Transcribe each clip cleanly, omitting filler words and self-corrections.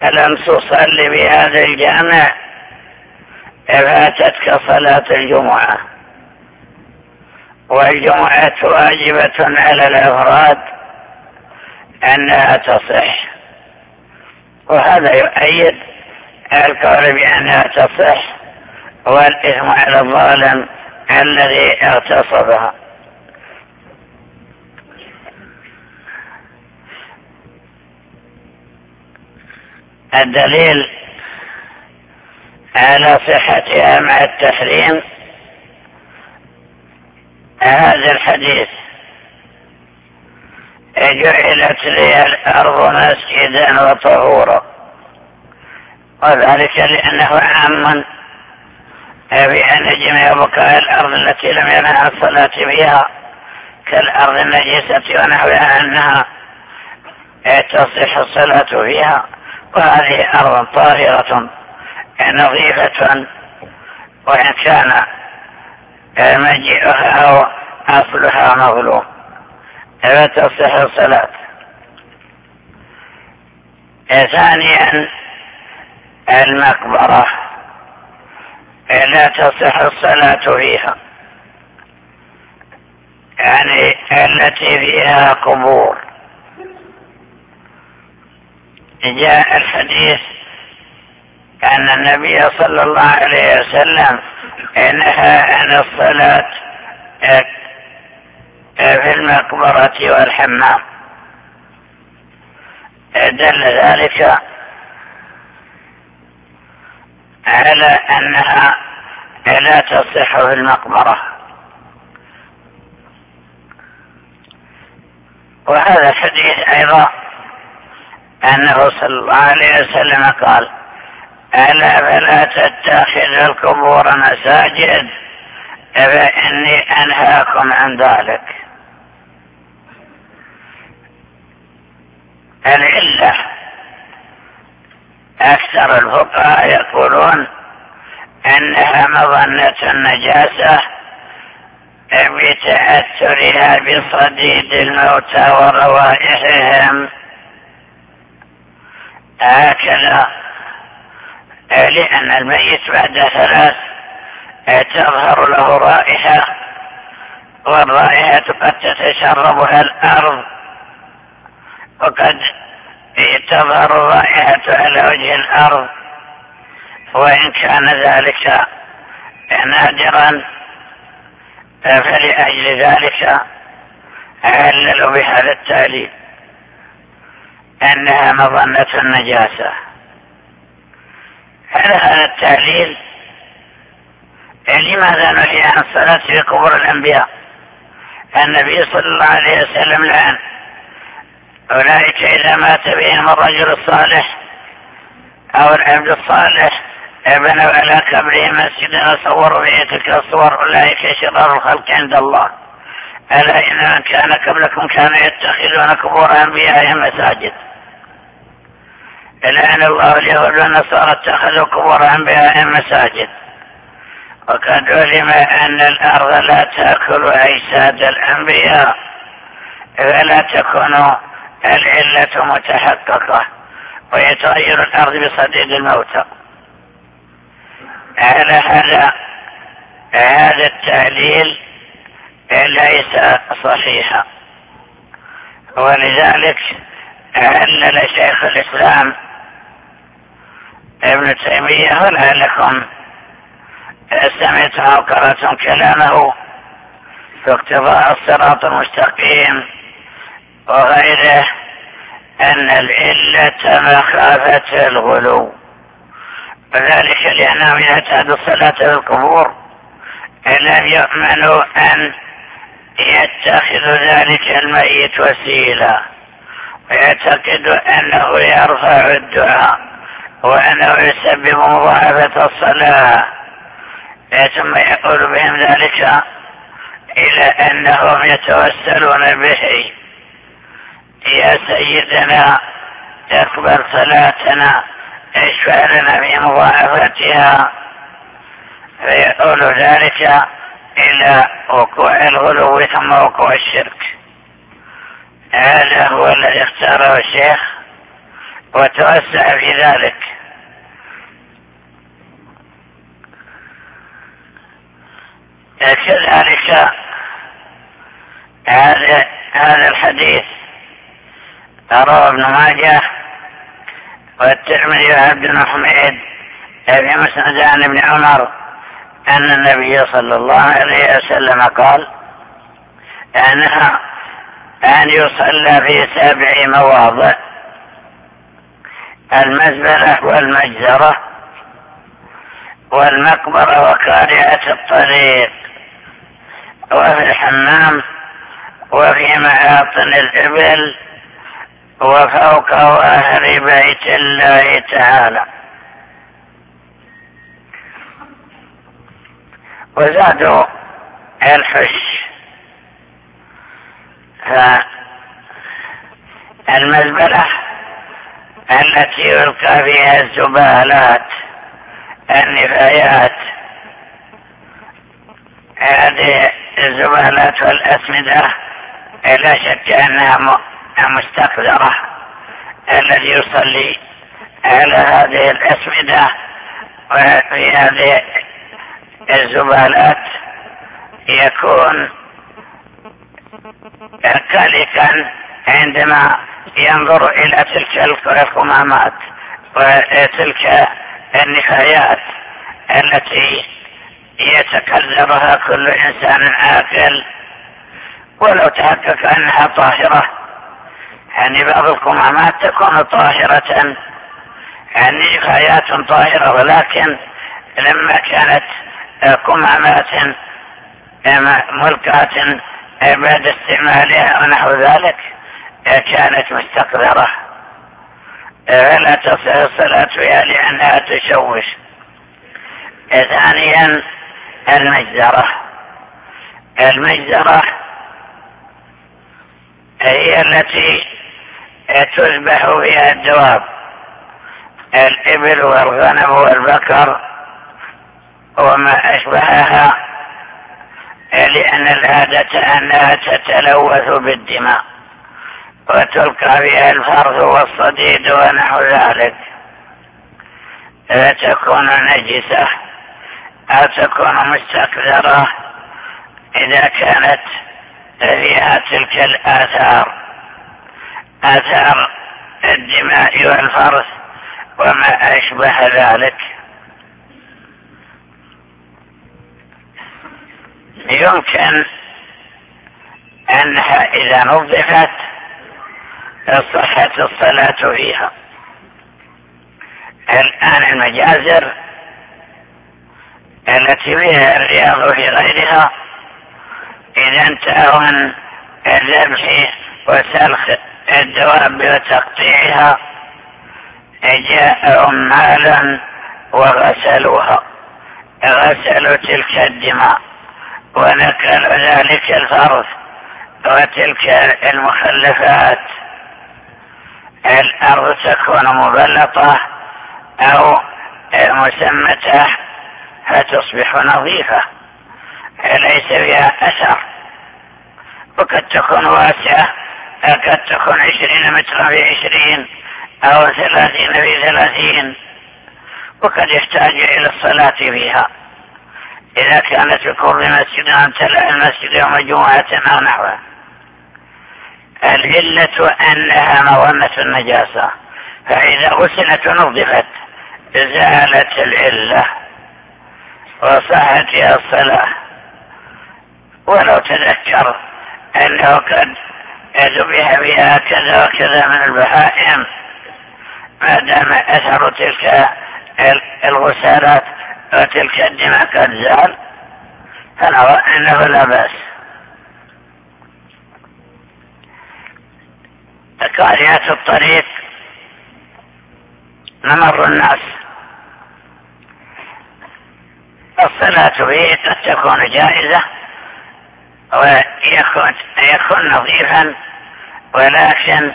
ألم تصلي بهذا الجامع فاتتك صلاة الجمعة، والجمعة واجبة على الأفراد أنها تصح، وهذا يؤيد القول بأنها تصح والإثم على الظالم الذي اغتصبها. الدليل على صحتها مع التحريم هذا الحديث: جعلت لي الأرض مسجدا وطهورا، وذلك لأنه عام بأن جميع بقاع الأرض التي لم ينهى الصلاة فيها كالأرض النجسة ونحوها أنها تصح الصلاة فيها، وهذه أرض طاهرة نظيفة وإن كان مجيئها أو أصلها مظلوم فتصح الصلاة. ثانيا المقبرة لا تصح الصلاة فيها، يعني التي فيها قبور. جاء الحديث أن النبي صلى الله عليه وسلم نهى عن الصلاة في المقبرة والحمام، دل ذلك على أنها لا تصح في المقبرة. وهذا الحديث أيضا أنه صلى الله عليه وسلم قال: ألا فلا تتخذوا القبور مساجد فإني أنهاكم عن ذلك. العلة أكثر الفقهاء يقولون أنها مظنة النجاسة بتأثرها بصديد الموتى وروائحهم، هكذا لأن الميت بعد 3 تظهر له رائحة، والرائحة قد تتشربها الأرض، وقد تظهر الرائحة على وجه الأرض، وإن كان ذلك نادرا فلأجل ذلك عللوا بهذا التعليل أنها مظنة النجاسة. على هذا التعليل لماذا نهي عن الصلاة في قبور الأنبياء؟ النبي صلى الله عليه وسلم لعن أولئك إذا مات بهم الرجل الصالح أو العبد الصالح بنوا على قبره مسجدا وصوروا فيه تلك الصور، أولئك شرار الخلق عند الله، ألا إن من كان قبلكم كانوا يتخذون قبور أنبيائهم مساجد. لعن الله اليهود والنصارى اتخذوا قبور أنبيائهم مساجد. وقد علم أن الأرض لا تأكل أجساد الأنبياء، فلا تكون العلة متحققة ويتغير الأرض بصديد الموتى. على هذا التعليل ليس صحيحا، ولذلك علل شيخ الإسلام ابن تيمية، ولعلكم سمعتم أو قرأتم كلامه في اقتضاء الصراط المستقيم وغيره، أن العلة مخافة الغلو، وذلك لأنهم يعتادوا الصلاة في القبور لم يؤمنوا أن يتخذ ذلك الميت وسيلة، ويعتقد أنه يرفع الدعاء وأنه يسبب مضاعفة الصلاة، ثم يقول بهم ذلك إلى أنهم يتوسلون به: يا سيدنا اقبل صلاتنا، اشفع لنا في مضاعفتها، فيقول ذلك إلى وقوع الغلو ثم وقوع الشرك. هذا هو الذي اختاره الشيخ وتوسع في ذلك. كذلك هذا الحديث رواه ابن ماجه والترمذي وعبد بن حميد في مسند عن ابن عمر أن النبي صلى الله عليه وسلم قال أنها أن يصلى في 7 مواضع: المزبلة والمجزرة والمقبرة وقارعة الطريق وفي الحمام وفي معاطن الإبل وفوق ظهر بيت الله تعالى. وزادوا الحش. فالمزبلة التي يلقى فيها الزبالات النفايات، هذه الزبالات والأسمدة لا شك أنها مستقذرة. الذي يصلي على هذه الأسمدة وفي هذه الزبالات يكون قلقا عندما ينظر إلى تلك القمامات وتلك النفايات التي يتكذبها كل إنسان عاقل ولو تحقق أنها طاهرة. يعني بعض القمامات تكون طاهرة، يعني نفايات طاهرة، ولكن لما كانت قمامات ملقاة بعد استعمالها ونحو ذلك كانت مستقذرة فلا تصح الصلاة فيها لأنها تشوش. ثانيا المجزرة هي التي تذبح فيها الدواب: الإبل والغنم والبقر وما أشبهها، لأن العادة أنها تتلوث بالدماء وتلقى فيها الفرث والصديد ونحو ذلك، فتكون نجسة أو تكون مستقذرة إذا كانت فيها تلك آثار الدماء والفرث وما أشبه ذلك. يمكن أنها إذا نظفت صحت الصلاة فيها. الآن المجازر التي فيها الرياض في غيرها إذا انتهوا من الذبح وسلخ الدواب وتقطيعها جاء عمالا وغسلوها، غسلوا تلك الدماء ونقلوا ذلك الفرث وتلك المخلفات. الأرض تكون مبلطة أو مسمتة فتصبح نظيفة ليس فيها أثر، وقد تكون واسعة، قد تكون 20 مترا في 20 أو 30 في 30، وقد يحتاج إلى الصلاة فيها إذا كانت بقرب مسجد أو امتلأ المسجد يوم جمعة أو نحوه. العلة أنها مظنة النجاسة، فإذا غسلت ونظفت زالت العلة وصحت فيها الصلاة. ولو تذكر أنه قد ذبح بها كذا وكذا من البهائم ما دام أثر تلك الغسالات وتلك الدماء قد زال فنرى أنه لا بأس. قارعة الطريق ممر الناس، الصلاة فيه قد تكون جائزة ويكون نظيفا، ولكن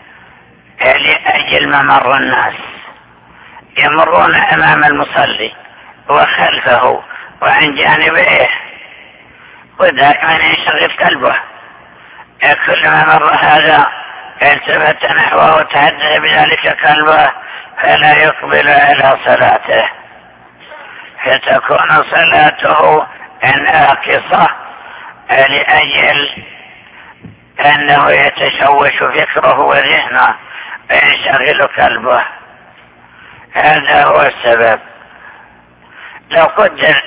لأجل ممر الناس يمرون أمام المصلي وخلفه وعن جانبه، ودائما يشغل قلبه كلما مر هذا التفت نحوه وتحدث بذلك قلبه فلا يقبل على صلاته، فتكون صلاته ناقصة لأجل أنه يتشوش فكره وذهنه وينشغل قلبه. هذا هو السبب. لو قدر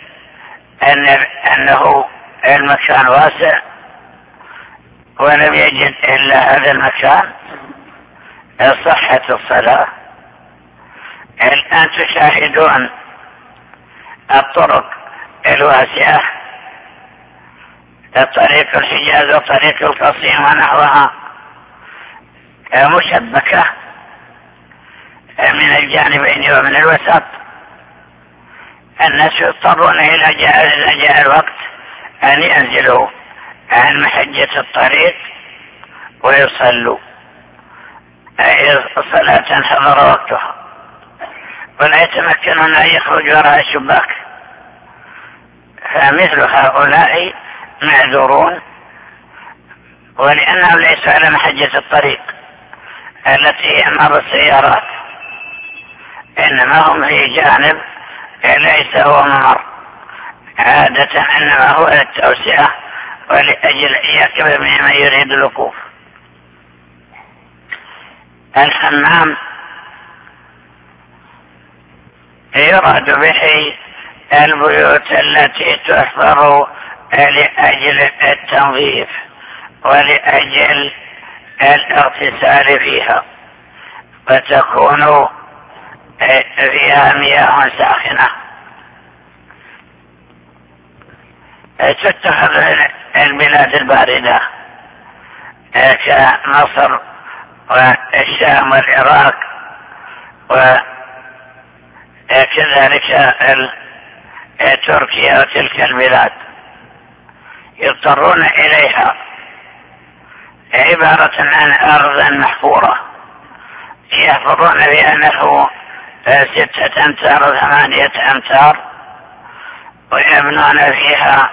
أنه المكان واسع ولم يجد إلا هذا المكان صحت الصلاة. الآن تشاهدون الطرق الواسعة، طريق الحجاز وطريق القصيم ونحوها مشبكة من الجانبين ومن الوسط. الناس يضطرون إذا جاء الوقت أن ينزلوا عن محجة الطريق ويصلوا صلاة حضر وقتها، ولا يتمكنون أن يخرجوا وراء الشباك. فمثل هؤلاء معذورون، ولأنهم ليسوا على محجة الطريق التي هي مر السيارات، إنما هم في جانب ليس هو ممر عادة، إنما هو التوسعة ولأجل يكب من يريد الوقوف. الحمام يراد به البيوت التي تحفر لأجل التنظيف ولأجل الاغتسال فيها، وتكون فيها مياه ساخنة. تتخذ البلاد الباردة كمصر والشام والعراق وكذلك تركيا وتلك البلاد، يضطرون إليها عبارة عن أرض محفورة يحفرون بها نحو 6 أمتار 8 أمتار، ويبنون فيها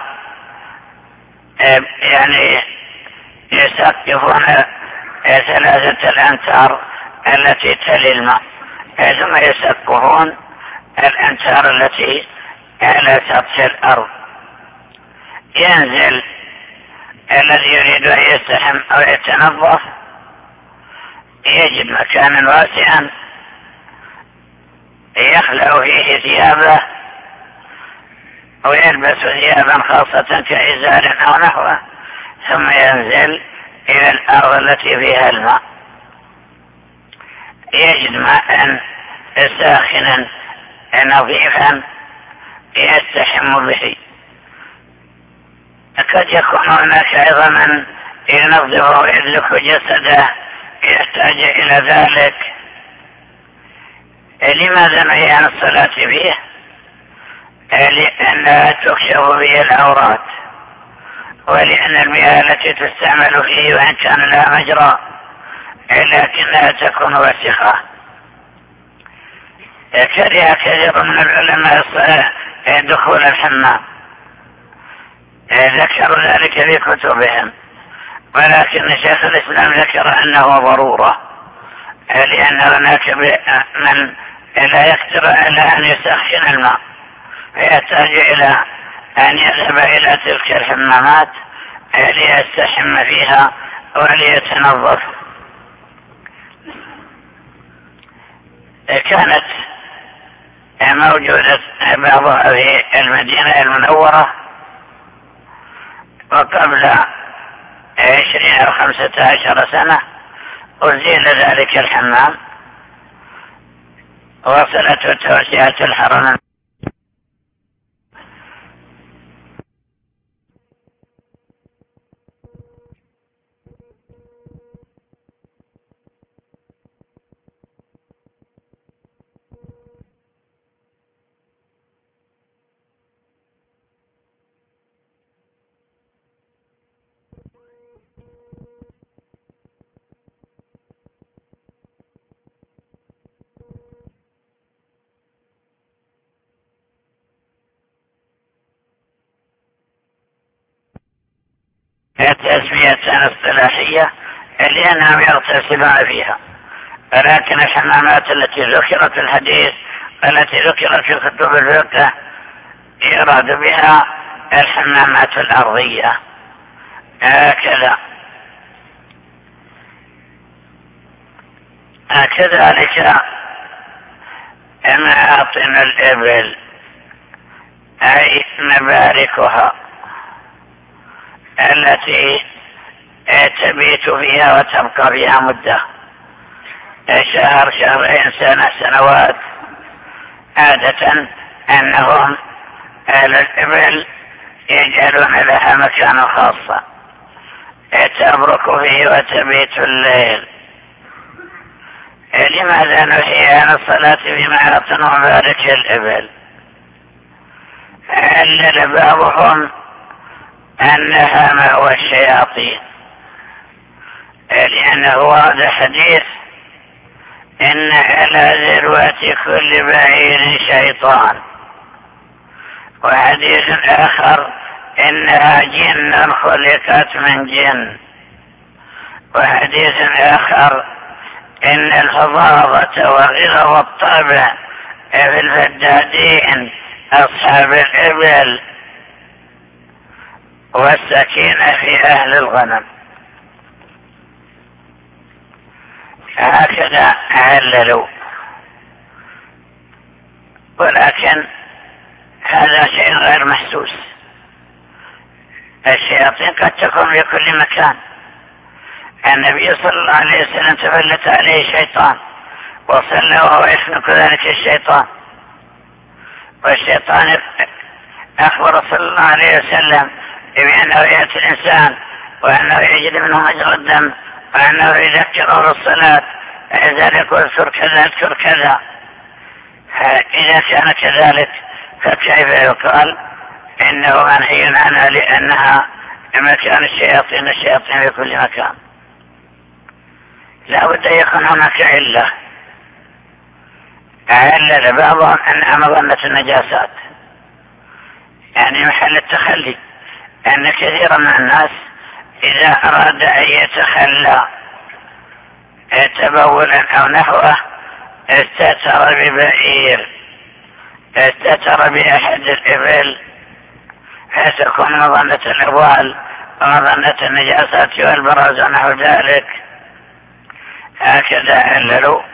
يعني يسقفون 3 أمتار التي تلي الماء، ثم يسقفون الأمتار التي على سطح الأرض. ينزل الذي يريد أن يستحم أو يتنظف يجد مكانا واسعا يخلع فيه ثيابه ويلبس ثيابا خاصة كإزار أو نحوه، ثم ينزل إلى الأرض التي فيها الماء يجد ماء ساخنا نظيفا يستحم به. قد يكون هناك أيضا من ينظف ويدلك جسده يحتاج إلى ذلك. لماذا نهي عن الصلاة فيه؟ لأنها تكشف به العورات، ولأن المياه التي تستعمل فيه وإن كان لها مجرى لكنها تكون وسخة. كره كثير من العلماء دخول الحمام، ذكروا ذلك في كتبهم، ولكن شيخ الإسلام ذكر أنه ضرورة، لأن هناك من لا يقدر على أن يسخن الماء فيحتاج إلى أن يذهب إلى تلك الحمامات ليستحم فيها وليتنظف. كانت موجودة بعضها في المدينة المنورة، وقبل 20 أو 15 سنة أزيل ذلك الحمام وصلت توسعة الحرم. تسمية اصطلاحية لأنهم يغتسلون فيها. ولكن الحمامات التي ذكرت في الحديث التي ذكرت في كتب الفقه يراد بها الحمامات الأرضية. كذلك معاطن الإبل أي مباركها التي تبيت فيها وتبقى فيها مدة، شهر، شهرين، سنة، سنوات. عادة أنهم أهل الإبل يجعلون لها مكانا خاصا تبرك فيه وتبيت الليل. لماذا نهي عن الصلاة في معاطن مبارك الإبل؟ علل بعضهم أنها مأوى الشياطين، لأنه ورد حديث إن على ذروة كل بعير شيطان، وحديث آخر إنها جن خلقت من جن، وحديث آخر إن الفظاظة وغلظ الطبع في الفدادين أصحاب الإبل والسكينة في أهل الغنم. هكذا عللوا، ولكن هذا شيء غير محسوس. الشياطين قد تكون في كل مكان. النبي صلى الله عليه وسلم تفلت عليه شيطان وصلى وهو يخنق ذلك الشيطان، والشيطان أخبر صلى الله عليه وسلم بأنه يأتي الإنسان وأنه يجد منه مجرى الدم وأنه يذكره بالصلاة، لذلك اذكر كذا اذكر كذا. إذا كان كذلك فكيف يقال إنه منهي عنها لأنها مكان الشياطين، الشياطين في كل مكان. لا بد يكون هناك علة بعضهم أنها مظنة النجاسات، يعني محل التخلي، أن كثيرا من الناس إذا أراد أن يتخلى تبولا أو نحوه استتر ببعير، استتر بأحد الإبل، فتكون مظنة الأبوال ومظنة النجاسات والبراز ونحو ذلك. هكذا عللوا.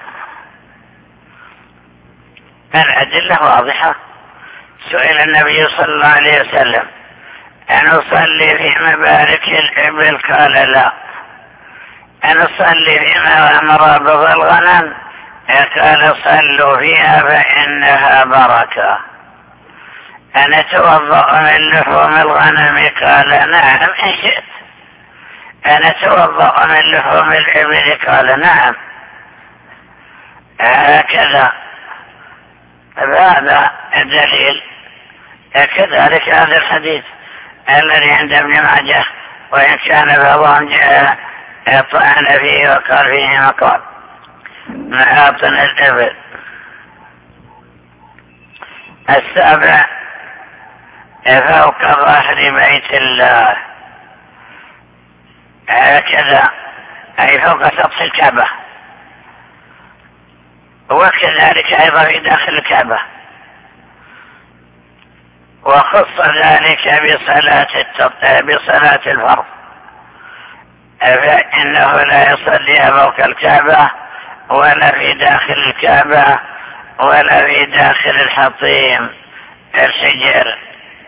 الأدلة واضحة. سئل النبي صلى الله عليه وسلم أن أصلي في مبارك الإبل؟ قال لا. أن أصلي فيما مرابض الغنم؟ قال صلوا فيها فإنها بركة. أن أتوضأ من لحوم الغنم؟ قال نعم إن شئت. أن أتوضأ من لحوم الإبل؟ قال نعم. هكذا. هذا الدليل. كذلك هذا الحديث الذي عند ابن ماجه، وإن كان بعضهم طعن فيه وقال فيه مقال، معاطن الإبل. السابع فوق ظهر بيت الله، هكذا أي فوق سطح الكعبة، وكذلك أيضا في داخل الكعبة. وخص ذلك بصلاة الفرض، فإنه لا يصلي فوق الكعبة ولا في داخل الكعبة ولا في داخل الحطيم الحجر.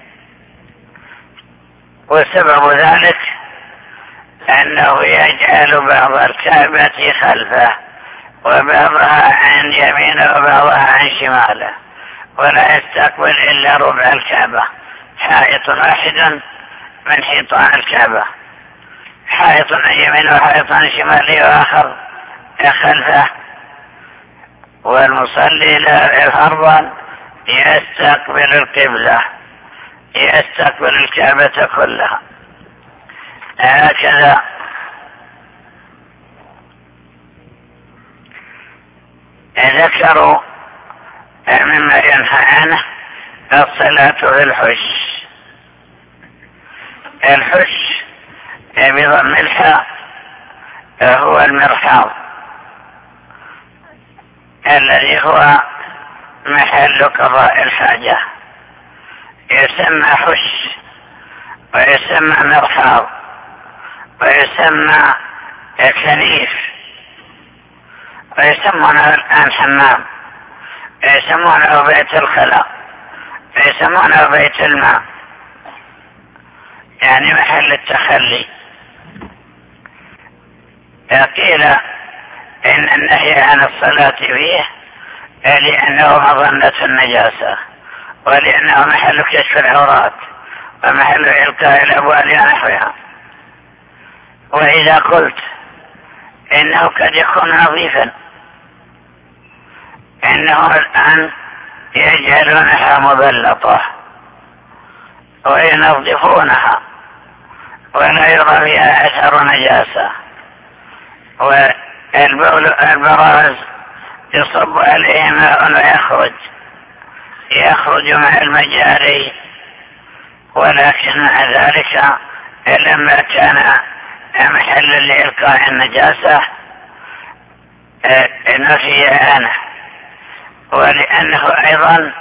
وسبب ذلك أنه يجعل بعض الكعبة خلفه وبعضها عن يمينه وبعضها عن شماله، ولا يستقبل إلا ربع الكعبة، حائط واحد من حيطان الكعبة، حائط عن يمينه وحائط عن شماله وآخر خلفه. والمصلي لا فرضا يستقبل القبلة، يستقبل الكعبة كلها. هكذا. ذكروا مما ينهى عنه الصلاة في الحش. الحش بضم الحاء هو المرحاض الذي هو محل قضاء الحاجة، يسمى حش ويسمى مرحاض ويسمى كنيف ويسمونه الآن حمام، يسمونه بيت الخلاء، يسمونه بيت الماء، يعني محل التخلي. قيل إن النهي عن الصلاة فيه لأنه مظنة النجاسة، ولأنه محل كشف العورات ومحل إلقاء الأبوال ونحوها. وإذا قلت إنه قد يكون نظيفا، إنه الآن يجعلونها مبلطة وينظفونها ولا يرى فيها أثر نجاسة، والبراز يصب عليه ماء ويخرج مع المجاري، ولكن مع ذلك لما كان محلا لإلقاء النجاسة نفي عنه، ولأنه أيضا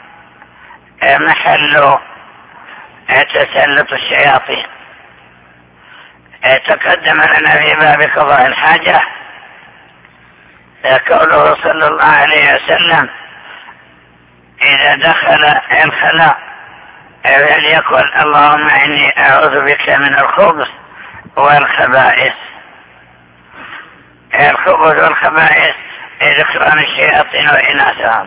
محل تسلط الشياطين. تقدم لنا في باب قضاء الحاجة قوله صلى الله عليه وسلم: إذا دخل الخلاء فليقل: اللهم إني أعوذ بك من الخبث والخبائث. الخبث والخبائث ذكران الشياطين وإناثهم.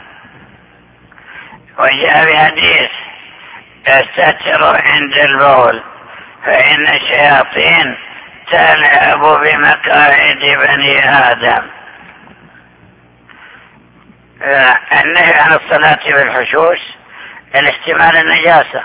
وجاء بحديث: استتروا عند البول فإن الشياطين تلعب بمقاعد بني آدم. النهي عن الصلاة بالحشوش الاحتمال النجاسة،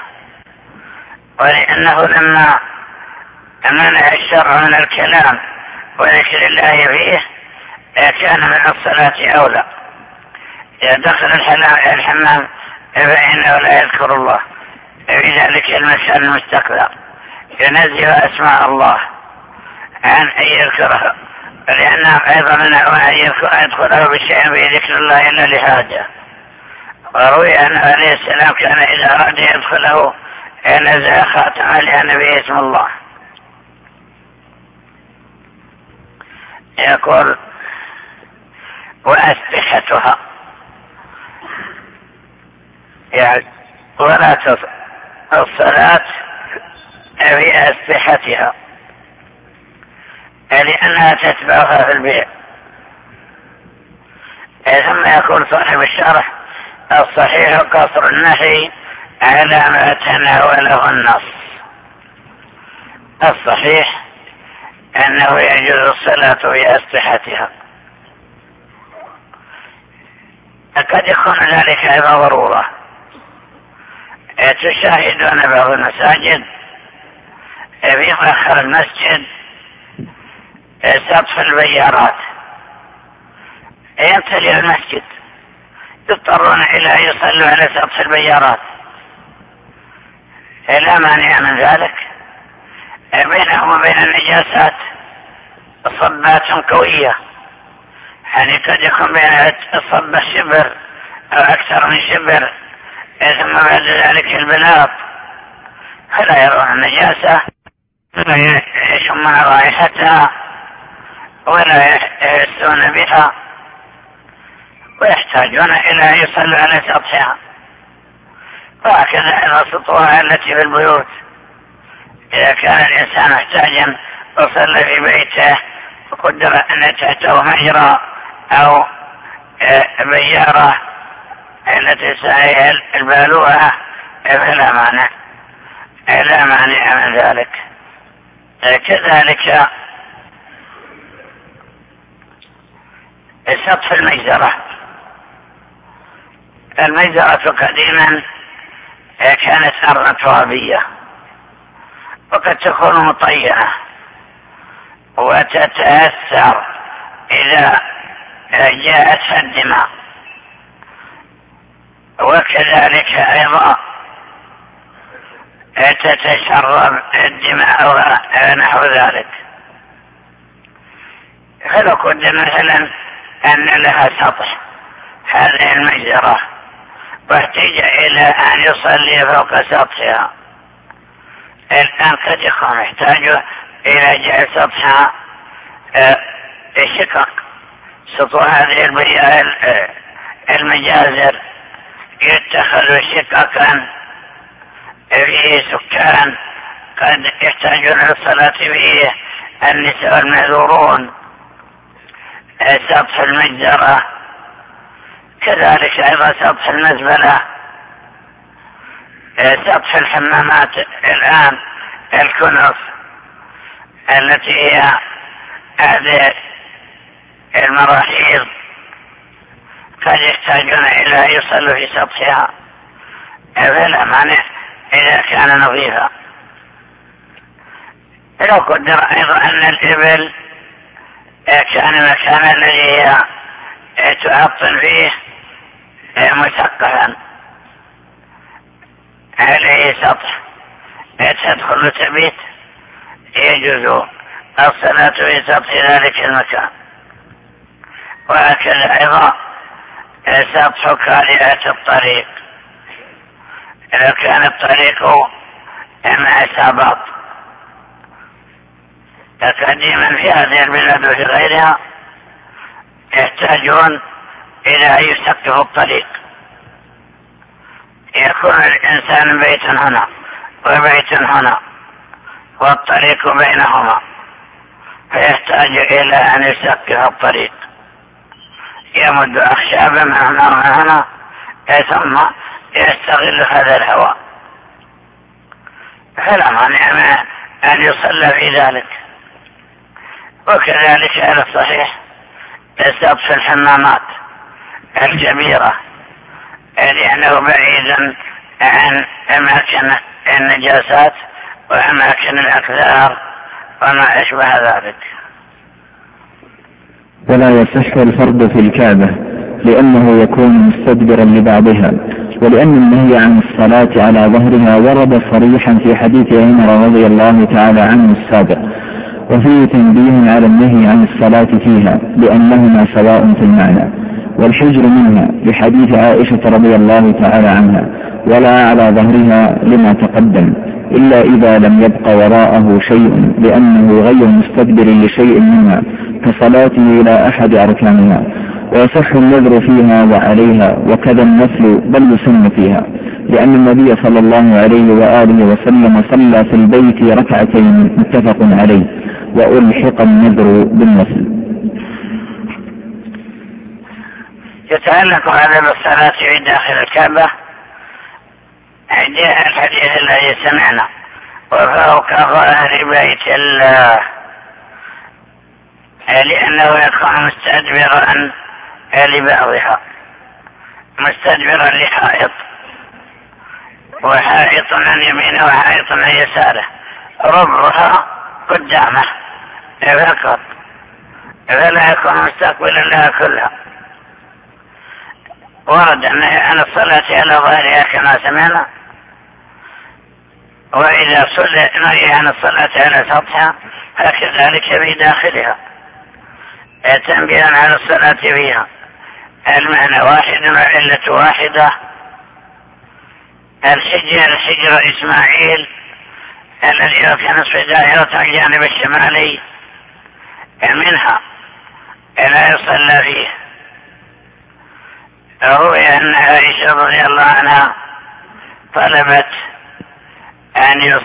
ولأنه لما منع الشرع من الكلام وذكر الله فيه كان من الصلاة أولى. إذا دخل الحمام فإنه لا يذكر الله في ذلك المكان المستقبل، ينزه أسماء الله عن أن يذكرها، لأنه أيضا منع أن يدخله بشيء في ذكر الله إلا لحاجة. وروي أنه عليه السلام كان إذا أراد يدخله نزع خاتم لأن به اسم الله. يقول: وأسلحتها، يعني ولا الصلاة في أسلحتها لأنها تتبعها في البيع. ثم يقول صاحب الشرح: الصحيح قصر النهي على ما تناوله النص. الصحيح أنه يجوز الصلاة في أسلحتها. قد يكون ذلك أيضا ضرورة. تشاهدون بعض المساجد في مؤخر المسجد سطح البيارات يمتلئ المسجد، يضطرون إلى أن يصلوا على سطح البيارات. لا مانع من ذلك. بينهم وبين النجاسات صبات قوية، يعني قد يكون بين الصبة شبر أو أكثر من شبر، ثم بعد ذلك البلاط، فلا يرون النجاسة ولا يشمون رائحتها ولا يحسون بها، ويحتاجون إلى أن يصلوا على سطحها. وهكذا أيضا سطوها التي في البيوت، إذا كان الإنسان محتاجا وصلى في بيته وقدر أن تحته مجرى أو بيارة التي سعيها البالوعة فلا مانع، لا مانع من ذلك. كذلك سطح المجزرة. المجزرة قديما كانت أرض ترابية، وقد تكون مطيئة وتتأثر إذا جاءتها الدماء، وكذلك أيضا تتشرب الدماء ونحو ذلك. فلو قدر مثلا أن لها سطح هذه المجزرة واحتاج إلى أن يصلي فوق سطحها، الآن قد يكون يحتاج إلى جعل سطحها شقق، سطوح هذه المجازر يتخذ شققا فيه سكان قد يحتاجون للصلاة فيه النساء المعذورون، سطح المجزرة، كذلك أيضا سطح المزبلة، سطح الحمامات الآن، الكنف التي هي هذه المراحيض قد يحتاجون إلى أن يصلوا في سطحها، فلا مانع إذا كان نظيفا. لو قدر أيضا أن الإبل كان المكان الذي هي تعطل فيه مسقفا عليه سطح تدخل تبيت، يجوز الصلاة في سطح ذلك المكان. وهكذا أيضا سطح قارئة الطريق، لو كان الطريق مع سابط قديما في هذه البلاد وفي غيرها يحتاجون إلى أن يسقفوا الطريق، يكون الإنسان بيت هنا وبيت هنا والطريق بينهما، فيحتاج إلى أن يسقف الطريق، يمد أخشابا معنا هنا ثم يستغل هذا الهواء، فلا مانع أن يصلى في ذلك. وكذلك على الصحيح سقف الحمامات الكبيرة لأنه بعيدا عن أماكن النجاسات وأماكن الأكثار وما أشبه ذلك. ولا يصح الفرض في الكعبة لأنه يكون مستدبرا لبعضها، ولأن النهي عن الصلاة على ظهرها ورد صريحا في حديث عمر رضي الله تعالى عنه السابق، وفيه تنبيه على النهي عن الصلاة فيها لأنهما سواء في المعنى، والحجر منها لحديث عائشة رضي الله تعالى عنها ولا على ظهرها لما تقدم، إلا إذا لم يبق وراءه شيء لأنه غير مستدبر لشيء منها كصلاته إلى أحد أركانها، ويصح النذر فيها وعليها وكذا النفل بل يسن فيها، لأن النبي صلى الله عليه وآله وسلم صلى في البيت ركعتين متفق عليه، وألحق النذر بالنفل. يتعلق هذا بالصلاة في داخل الكعبة جاء الحديث الذي سمعنا وفوق ظهر بيت الله، لأنه يكون مستدبرا لبعضها، مستدبرا لحائط، وحائط عن يمينه وحائط عن يساره، ربعها قدامه فقط، فلا يكون مستقبلا لها كلها. ورد عن الصلاة على ظهرها كما سمعنا، وإذا صلى نهي عن الصلاة على سطحها فكذلك في داخلها، تنبيها على الصلاة فيها، المعنى واحد والعلة واحدة. الحجر إسماعيل الذي كان نصف دائرة الجانب الشمالي منها لا يصلى فيه. روي أن عائشة رضي الله عنها طلبت أن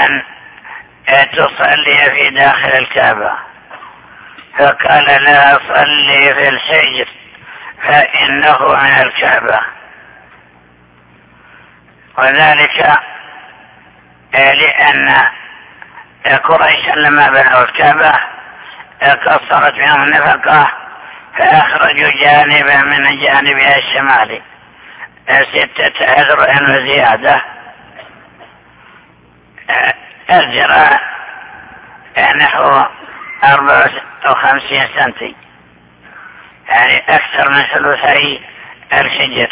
تصلي في داخل الكعبة، فقال لا صلي في الحجر فإنه من الكعبة، وذلك لأن قريشا لما بنوا الكعبة قصرت بهم النفقة فأخرجوا جانبا من جانبها الشمالي 6 أذرع وزيادة، الذراع نحو 54 سنتي، يعني أكثر من ثلثي الحجر.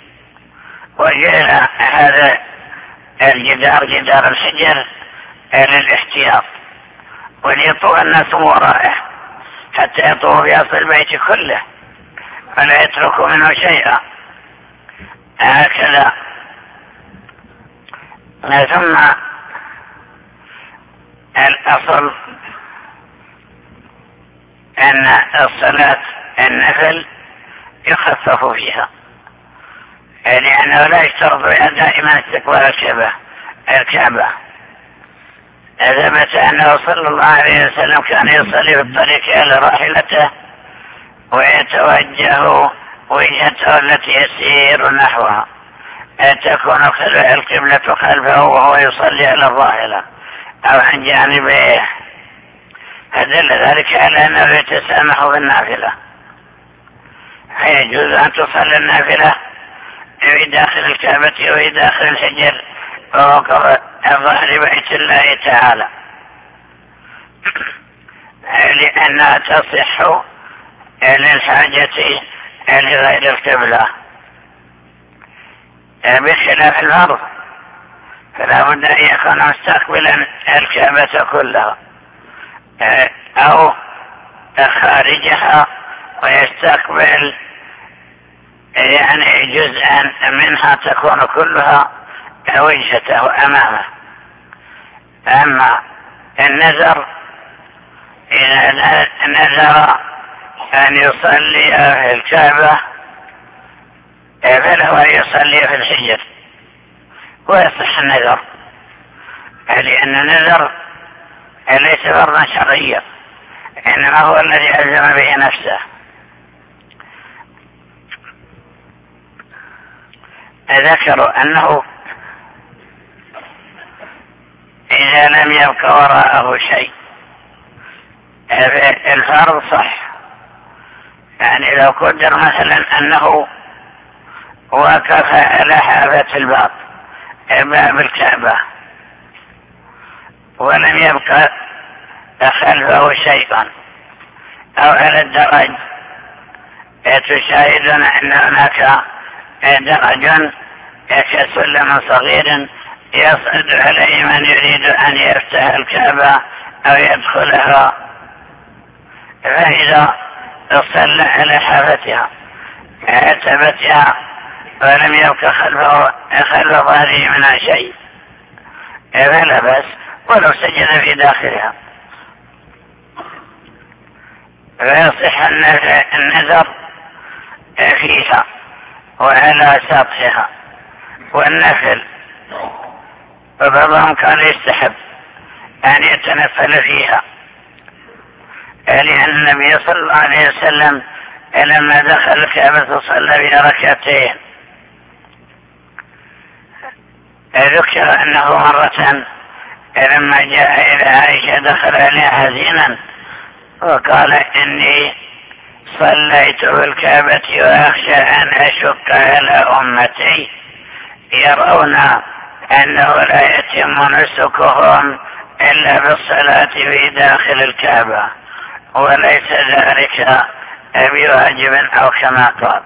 وجعل هذا الجدار جدار الحجر للاحتياط وليطوى الناس ورائه، حتى يطوف بأصل البيت كله ولا يترك منه شيئا. هكذا. ثم الأصل أن الصلاة النفل يخفف فيها، لأنه لا يشترط دائما استقبال الكعبة. ثبت أنه صلى الله عليه وسلم كان يصلي في الطريق على راحلته ويتوجه وجهته التي يسير نحوها، تكون القبلة خلفه وهو يصلي على الراحلة أو عن جانبه. فدل ذلك على أنه يتسامح بالنافلة، فيجوز أن تصلي النافلة في داخل الكعبة وفي داخل الحجر ووقف ظهر بيت الله تعالى، لأنها تصح للحاجة لغير القبلة، بخلاف الفرض فلا بد أن يكون مستقبلا الكعبة كلها أو خارجها ويستقبل يعني جزءا منها تكون كلها وجهته أمامه. أما النذر إذا نذر أن يصلي في الكعبة فله أن يصلي في الحجر ويصح النذر، لأن النذر ليس فرضا شرعيا إنما هو الذي ألزم به نفسه. ذكروا أنه إذا لم يبق وراءه شيء الفرض صح، يعني لو قدر مثلا أنه وقف على حافة باب الكعبة ولم يبق خلفه شيئا أو على الدرج، تشاهدون أن هناك درج كسلم صغير يصعد عليه من يريد أن يفتح الكعبة أو يدخلها، فإذا صلى على حافتها عتبتها ولم يبق خلف ظهره منها شيء فلا بأس ولو سجد في داخلها، فيصح النذر فيها وعلى سطحها. والنفل وبعضهم كان يستحب أن يتنفل فيها، لأن النبي صلى الله عليه وسلم لما دخل الكعبة صلى بها ركعتين. ذكر أنه مرة لما جاء إلى عائشة دخل عليها حزينا وقال إني صليت بالكعبة وأخشى أن أشق على أمتي يرون أنه لا يتم نسكهم إلا بالصلاة في داخل الكعبة وليس ذلك بواجب أو كما قال.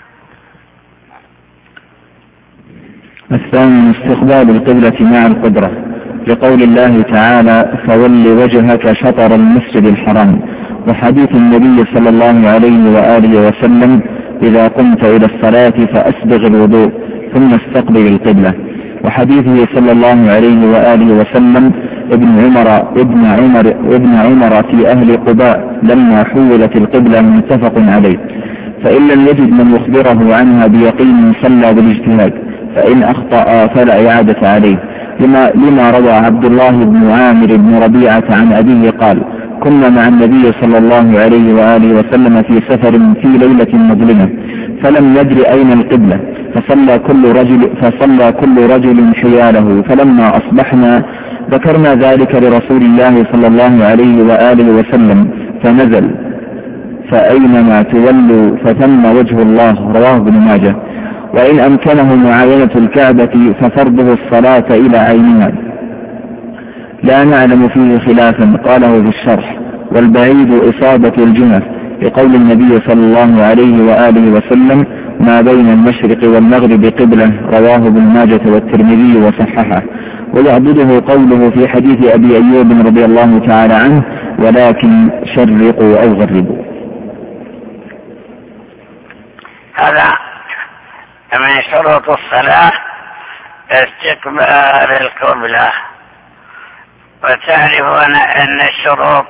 الثاني استقبال القبلة مع القدرة، لقول الله تعالى فول وجهك شطر المسجد الحرام، وحديث النبي صلى الله عليه وآله وسلم إذا قمت إلى الصلاة فأسبغ الوضوء ثم استقبل القبلة، وحديثه صلى الله عليه وآله وسلم ابن عمر في أهل قباء لما حولت القبلة متفق عليه. فإن لم يجد من يخبره عنها بيقين صلى بالاجتهاد، فإن أخطأ فلا إعادة عليه، لما روى عبد الله بن عامر بن ربيعة عن أبيه قال كنا مع النبي صلى الله عليه وآله وسلم في سفر في ليلة مظلمة فلم ندر أين القبلة فصلى كل رجل حياله، فلما أصبحنا ذكرنا ذلك لرسول الله صلى الله عليه وآله وسلم فنزل فأينما تولوا فثم وجه الله، رواه ابن ماجه. وإن أمكنه معاينة الكعبة ففرضه الصلاة إلى عينها، لا نعلم فيه خلافا، قاله في الشرح. والبعيد إصابة الجنة، لقول النبي صلى الله عليه وآله وسلم ما بين المشرق والمغرب قبلة، رواه ابن ماجه والترمذي وصححه. ويعبده قوله في حديث أبي أيوب رضي الله تعالى عنه: ولكن شرقوا أو غربوا. هذا من شروط الصلاة استقبال القبلة. وتعرفون أن الشروط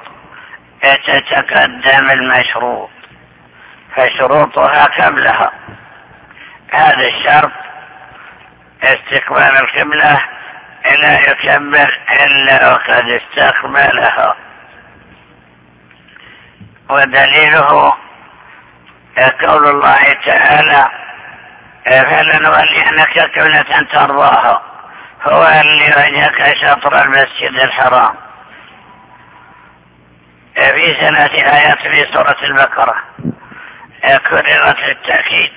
تتقدم المشروط، فشروطها قبلها. هذا الشرط استقبال القبلة لا يكبر إلا وقد استقبلها، ودليله قول الله تعالى: فلنولينك قبلة ترضاها فولي وجهك شطر المسجد الحرام، في 3 آيات في سورة البقرة كررت للتأكيد.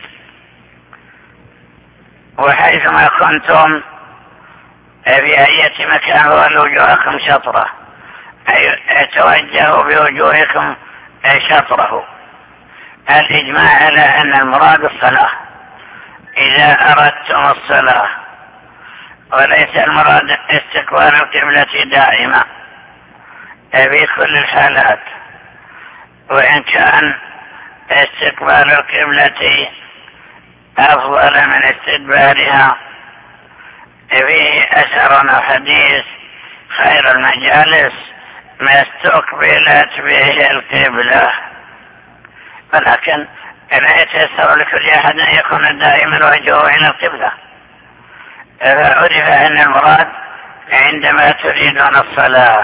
وحيثما كنتم في أي مكان فولوا وجوهكم شطره، أي توجهوا بوجوهكم شطره. الإجماع على أن المراد الصلاة إذا أردتم الصلاة، وليس المراد استقبال القبلة دائما في كل الحالات. وإن كان استقبال القبلة أفضل من استدبارها، فيه أثر وحديث: خير المجالس ما استقبلت به القبلة. ولكن لا يتيسر لكل أحد أن يكون دائما وجهه إلى القبلة، فعرف أن المراد عندما تريدون الصلاة.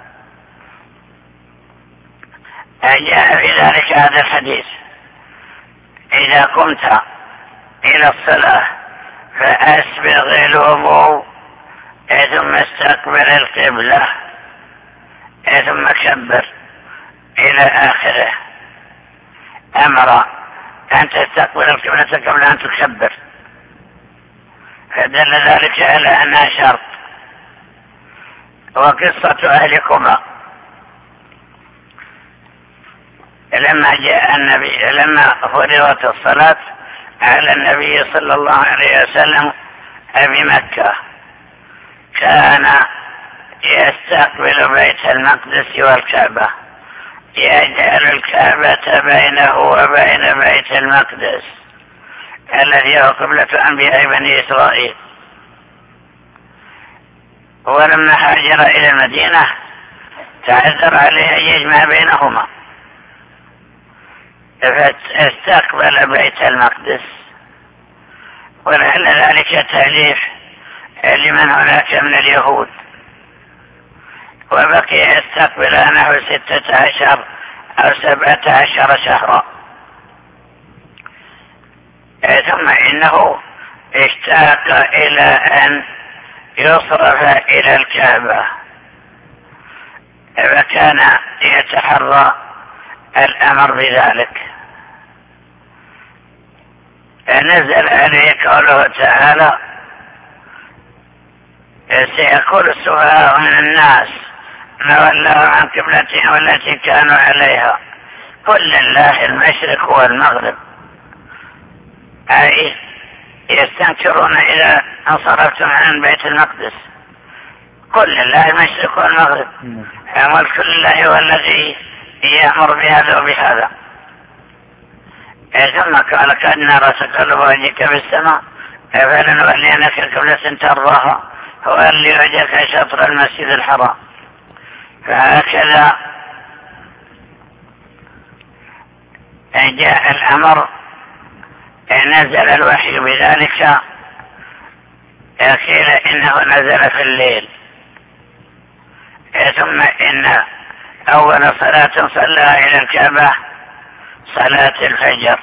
جاء في ذلك هذا الحديث: إذا قمت إلى الصلاة فأسبغ الوضوء ثم استقبل القبلة ثم كبر إلى آخره. أمر أن تستقبل القبلة قبل أن تكبر، فدل ذلك على أنها شرط. وقصة أهل قباء لما فرضت الصلاة على النبي صلى الله عليه وسلم بمكة، كان يستقبل بيت المقدس والكعبة، يجعل الكعبة بينه وبين بيت المقدس الذي هو قبلة أنبياء بني إسرائيل. ولما هاجر إلى المدينة تعذر عليه أن يجمع بينهما، فاستقبل بيت المقدس، ولعل ذلك تأليف لمن هناك من اليهود. وبقي يستقبل نحو 16 أو 17 شهرا، ثم إنه اشتاق إلى أن يصرف إلى الكعبة، فكان يتحرى الأمر بذلك. نزل عليه قوله تعالى: سيقول السفهاء من الناس ما ولوا عن قبلتهم التي كانوا عليها قل لله المشرق والمغرب، أي يستنكرون إذا انصرفتم عن بيت المقدس. قل لله المشرق والمغرب، ملك لله هو الذي يأمر بهذا وبهذا. ثم قال: قد نرى تقلب وجهك في السماء فلنولينك قبلة ترضاها فولي وجهك شطر المسجد الحرام. فهكذا جاء الأمر، نزل الوحي بذلك. قيل إنه نزل في الليل. ثم إن أول صلاة صلى إلى الكعبة صلاة الفجر.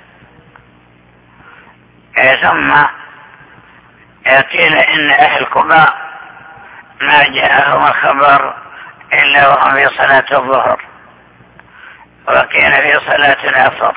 ثم قيل إن أهل قباء ما جاءهم الخبر إلا وهم في صلاة الظهر، وقيل في صلاة العصر.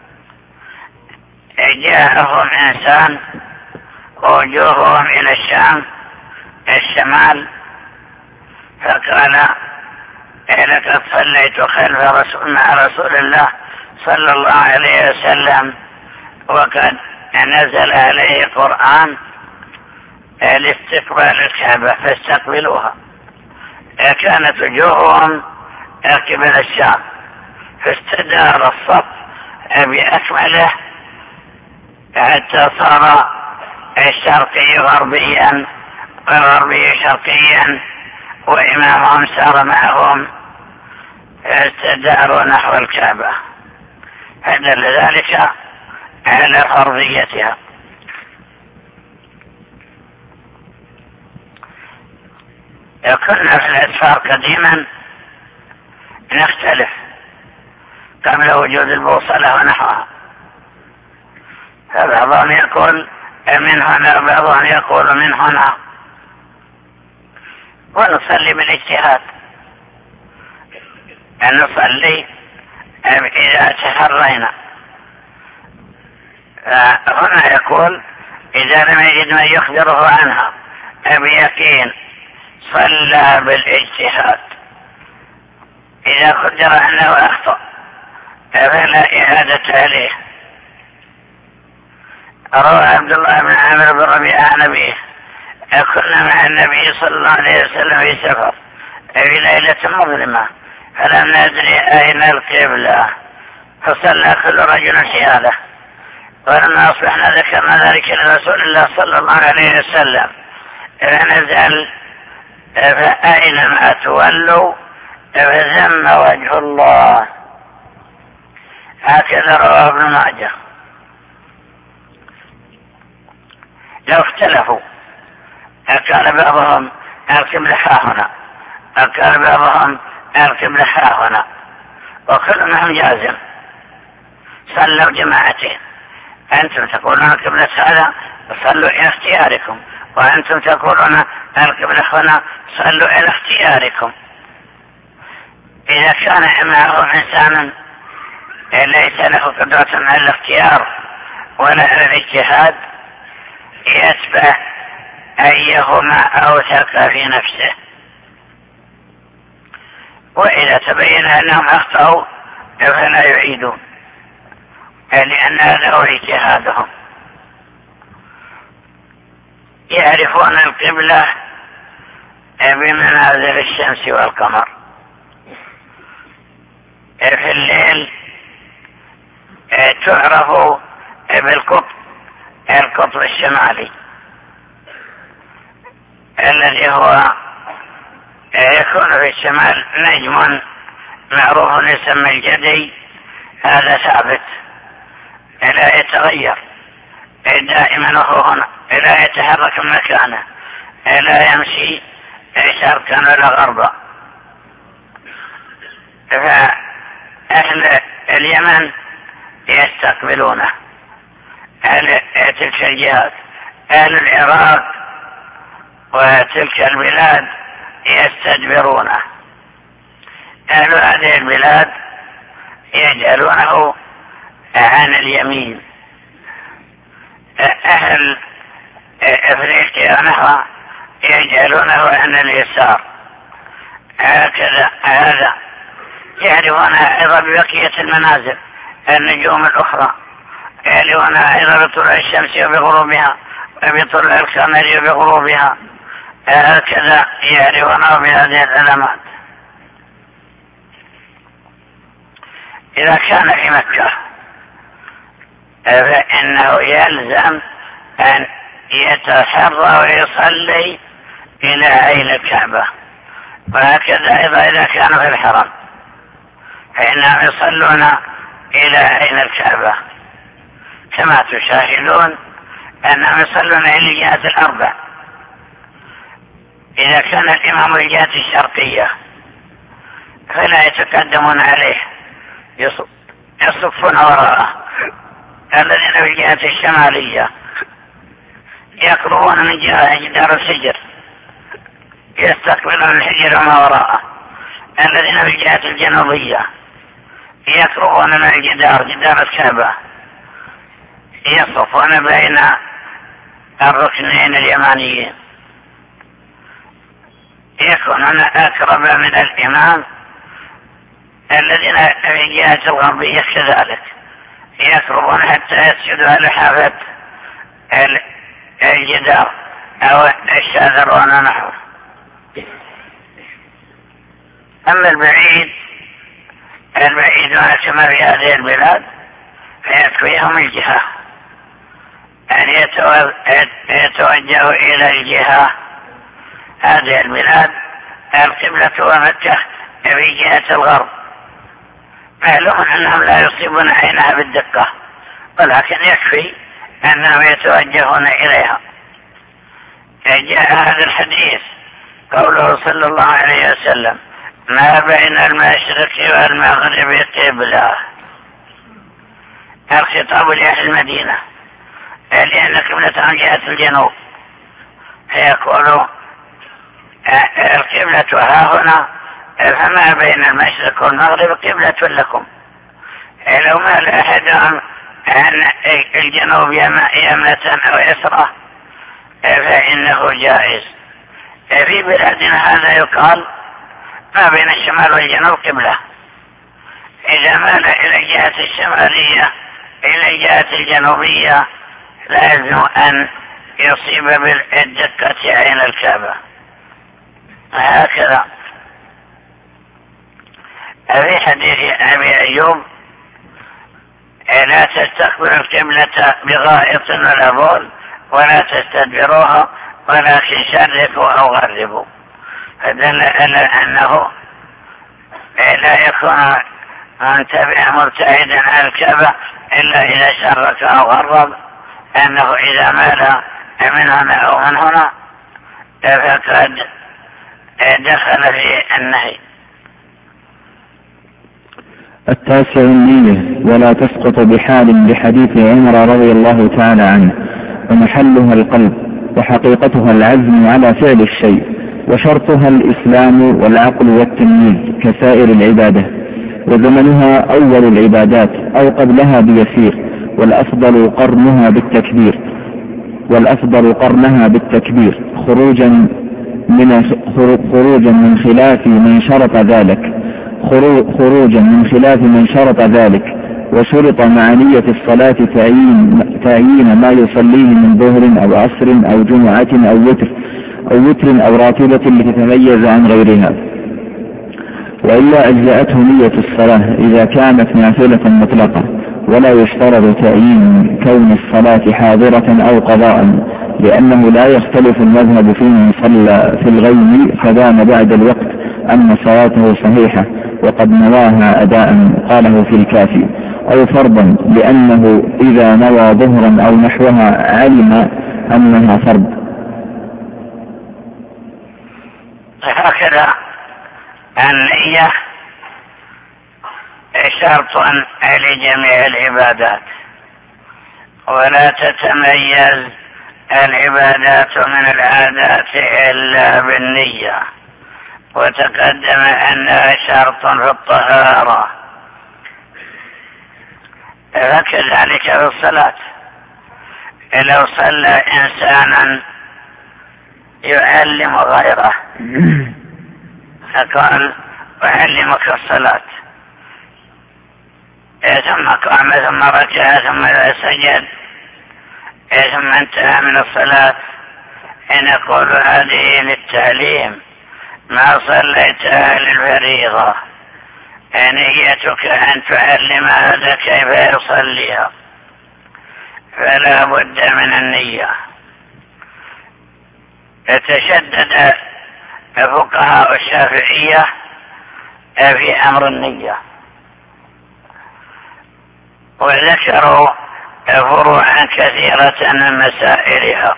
جاءهم إنسان وجوههم إلى الشمال، فقال: لقد صليت خلف مع رسول الله صلى الله عليه وسلم وقد نزل عليه قرآن لاستقبال الكعبة فاستقبلوها. كانت وجوههم قبل الشام، فاستدار الصف بأكمله حتى صار الشرقي غربيا والغربي شرقيا، وإمامهم سار معهم، استداروا نحو الكعبة، فدل ذلك على فرضيتها. كنا في الأسفار قديما نختلف قبل وجود البوصلة ونحوها، فبعضهم يقول من هنا وبعضهم يقول من هنا، ونصلي بالاجتهاد، أن نصلي إذا تحرينا. هنا يقول إذا لم يجد من يخبره عنها بيقين صلى بالاجتهاد، إذا قدر أنه أخطأ فلا إعادة عليه. روى عبد الله بن عامر بن ربيعة عن أبيه: كنا مع النبي صلى الله عليه وسلم في سفر في ليلة مظلمة فلم ندري أين القبلة، فصلى كل رجل حياله، ولما أصبحنا ذكرنا ذلك لرسول الله صلى الله عليه وسلم فنزل: فأينما تولوا فثم وجه الله. هكذا رواه ابن ماجه. لو اختلفوا قال بعضهم القبلة هنا، قال بعضهم القبلة هنا، وكل منهم جازم، صلوا جماعتين، أنتم تقولون القبلة هذا صلوا إلى اختياركم، وأنتم تقولون القبلة هنا صلوا إلى اختياركم. إذا كان معه إنسان ليس له قدرة على الاختيار ولا على الاجتهاد يتبع أيهما أوثق في نفسه، وإذا تبين أنهم أخطأوا فلا يعيدون، لأن هذا هو اجتهادهم. يعرفون القبلة بمنازل الشمس والقمر. في الليل تعرف بالقطب الشمالي الذي هو يكون في الشمال نجم معروف يسمى الجدي، هذا ثابت لا يتغير دائما، وهو هنا لا يتحرك من مكانه، لا يمشي شرقا ولا غربا. فأهل اليمن يستقبلونه، أهل تلك الجهات، أهل العراق وتلك البلاد يستدبرونه، أهل هذه البلاد يجعلونه عن اليمين، أهل أفريقيا نحو يجعلونه عن اليسار. هكذا هذا يعرفون أيضا ببقية المنازل النجوم الأخرى، يعرفون أيضا بطلوع الشمس وبغروبها وبطلوع القمر وبغروبها، هكذا يعرفونه بهذه العلامات. إذا كان في مكة فإنه يلزم أن يتحرى ويصلي إلى عين الكعبة، وهكذا أيضا إذا كانوا في الحرم فإنهم يصلون إلى عين الكعبة، كما تشاهدون أنهم يصلون إلى الجهات الأربع. إذا كان الإمام الجهة الشرقية فلا يتقدمون عليه، يصفون وراءه. الذين في الجهة الشمالية يقربون من جدار الحجر، يستقبلون الحجر وما وراءه. الذين في الجهة الجنوبية يقربون من جدار الكعبة، يصفون بين الركنين اليمانيين، يكونون أقرب من الإمام. الذين في الجهة الغربية كذلك يقربون حتى يسجدوا على حافة الجدار، أو الشاذرون نحوه. أما البعيد كما في هذه البلاد فيكفيهم الجهة، أن يتوجهوا إلى الجهة. هذه البلاد القبلة ومكة في جهة الغرب، معلوم أنهم لا يصيبون عينها بالدقة، ولكن يكفي أنهم يتوجهون إليها. جاء هذا الحديث قوله صلى الله عليه وسلم: ما بين المشرق والمغرب قبلة. الخطاب لأهل المدينة، لأن قبلتهم جهة الجنوب، فيقول القبلة ها هنا، فما بين المشرق والمغرب قبلة لكم. لو مال أحدهم عن الجنوب يمنة أو يسرى فإنه جائز. في بلادنا هذا يقال ما بين الشمال والجنوب قبلة. إذا مال إلى الجهة الشمالية إلى الجهة الجنوبية لازم أن يصيب بالدقة عين الكعبة. هكذا في حديث أبي أيوب: لا تستقبل القبلة بغائط ولا بول ولا تستدبروها ولكن شرقوا أو غربوا. فدل على أنه لا يكون منتبه مبتعدا عن الكعبة إلا إذا شرق أو غرب، أنه إذا مال من هنا أو من هنا فقد دخل في النهي. 9 النية ولا تسقط بحال لحديث عمر رضي الله تعالى عنه، ومحلها القلب وحقيقتها العزم على فعل الشيء، وشرطها الإسلام والعقل والتمييز كسائر العبادة، وزمنها أول العبادات أو قبلها بيسير، والأفضل قرنها بالتكبير خروجا من خلاف من شرط ذلك. وشرط مع نية الصلاة تعيين ما يصليه من ظهر أو عصر أو جمعة أو وتر أو راتبة لتتميز عن غيرها، وإلا أجزأته نية الصلاة إذا كانت نافلة مطلقة. ولا يشترط تعيين كون الصلاة حاضرة أو قضاء، لأنه لا يختلف المذهب في من صلى في الغيم فدام بعد الوقت أن صلاته صحيحة وقد نواها أداء، قاله في الكافي، أو فرضا، لأنه إذا نوى ظهرا أو نحوها علم أنها فرض. هكذا النية شرط لجميع العبادات، ولا تتميز العبادات من العادات إلا بالنية. وتقدم أنها شرط في الطهارة، فكذلك في الصلاة. لو صلى إنسانا يعلم غيره فقال: أعلمك الصلاة، ثم قام ثم ركع ثم سجد ثم انتهى من الصلاة، نقول هذه للتعليم، ما صليتها للفريضة، نيتك أن تعلم هذا كيف يصليها، فلا بد من النية. تشدد فقهاء الشافعية في أمر النية، وذكروا فروعا كثيرة من مسائلها،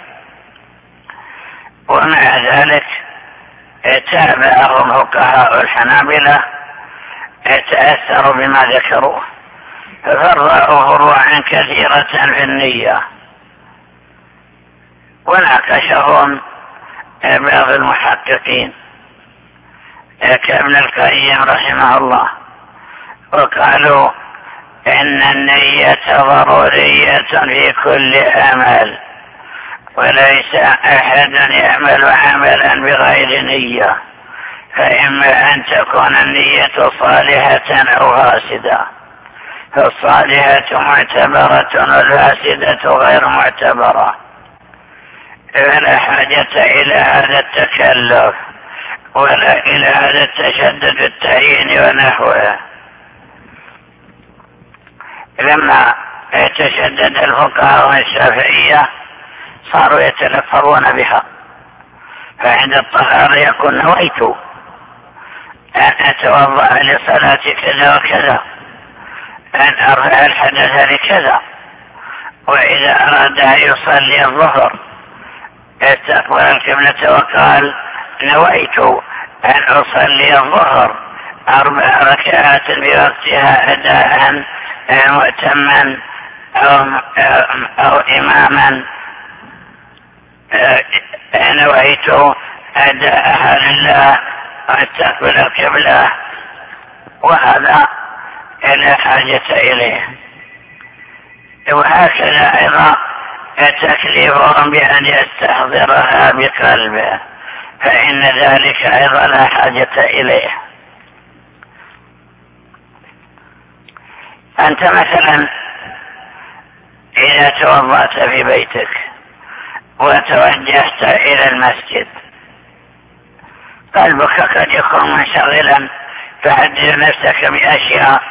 ومع ذلك تابعهم فقهاء الحنابلة تأثروا بما ذكروه، ففرعوا فروعا كثيرة في النية، وناقشهم بعض المحققين كابن القيم رحمه الله، وقالوا إن النية ضرورية في كل عمل، وليس أحد يعمل عملا بغير نية، فإما أن تكون النية صالحة أو فاسدة، فالصالحة معتبرة والفاسدة غير معتبرة. فلا حاجة إلى هذا التكلف ولا إلى هذا التشدد في التعيين ونحوه. لما يتشدد الفقهاء والشافعية صاروا يتلفظون بها، فعند الطهارة يكون نويت أن أتوضأ لصلاة كذا وكذا، أن أرفع الحدث لكذا. وإذا أراد أن يصلي الظهر استقبل القبلة وقال نويت أن أصلي الظهر 4 ركعات بوقتها أداء مؤتما أو إماما، نويت أداءها لله واستقبل القبلة، وهذا لا حاجة إليه. وهكذا أيضا تكليفهم بأن يستحضرها بقلبه، فإن ذلك أيضا لا حاجة إليه. أنت مثلا إذا توضأت في بيتك وتوجهت إلى المسجد، قلبك قد يكون منشغلا، فحدد نفسك بأشياء.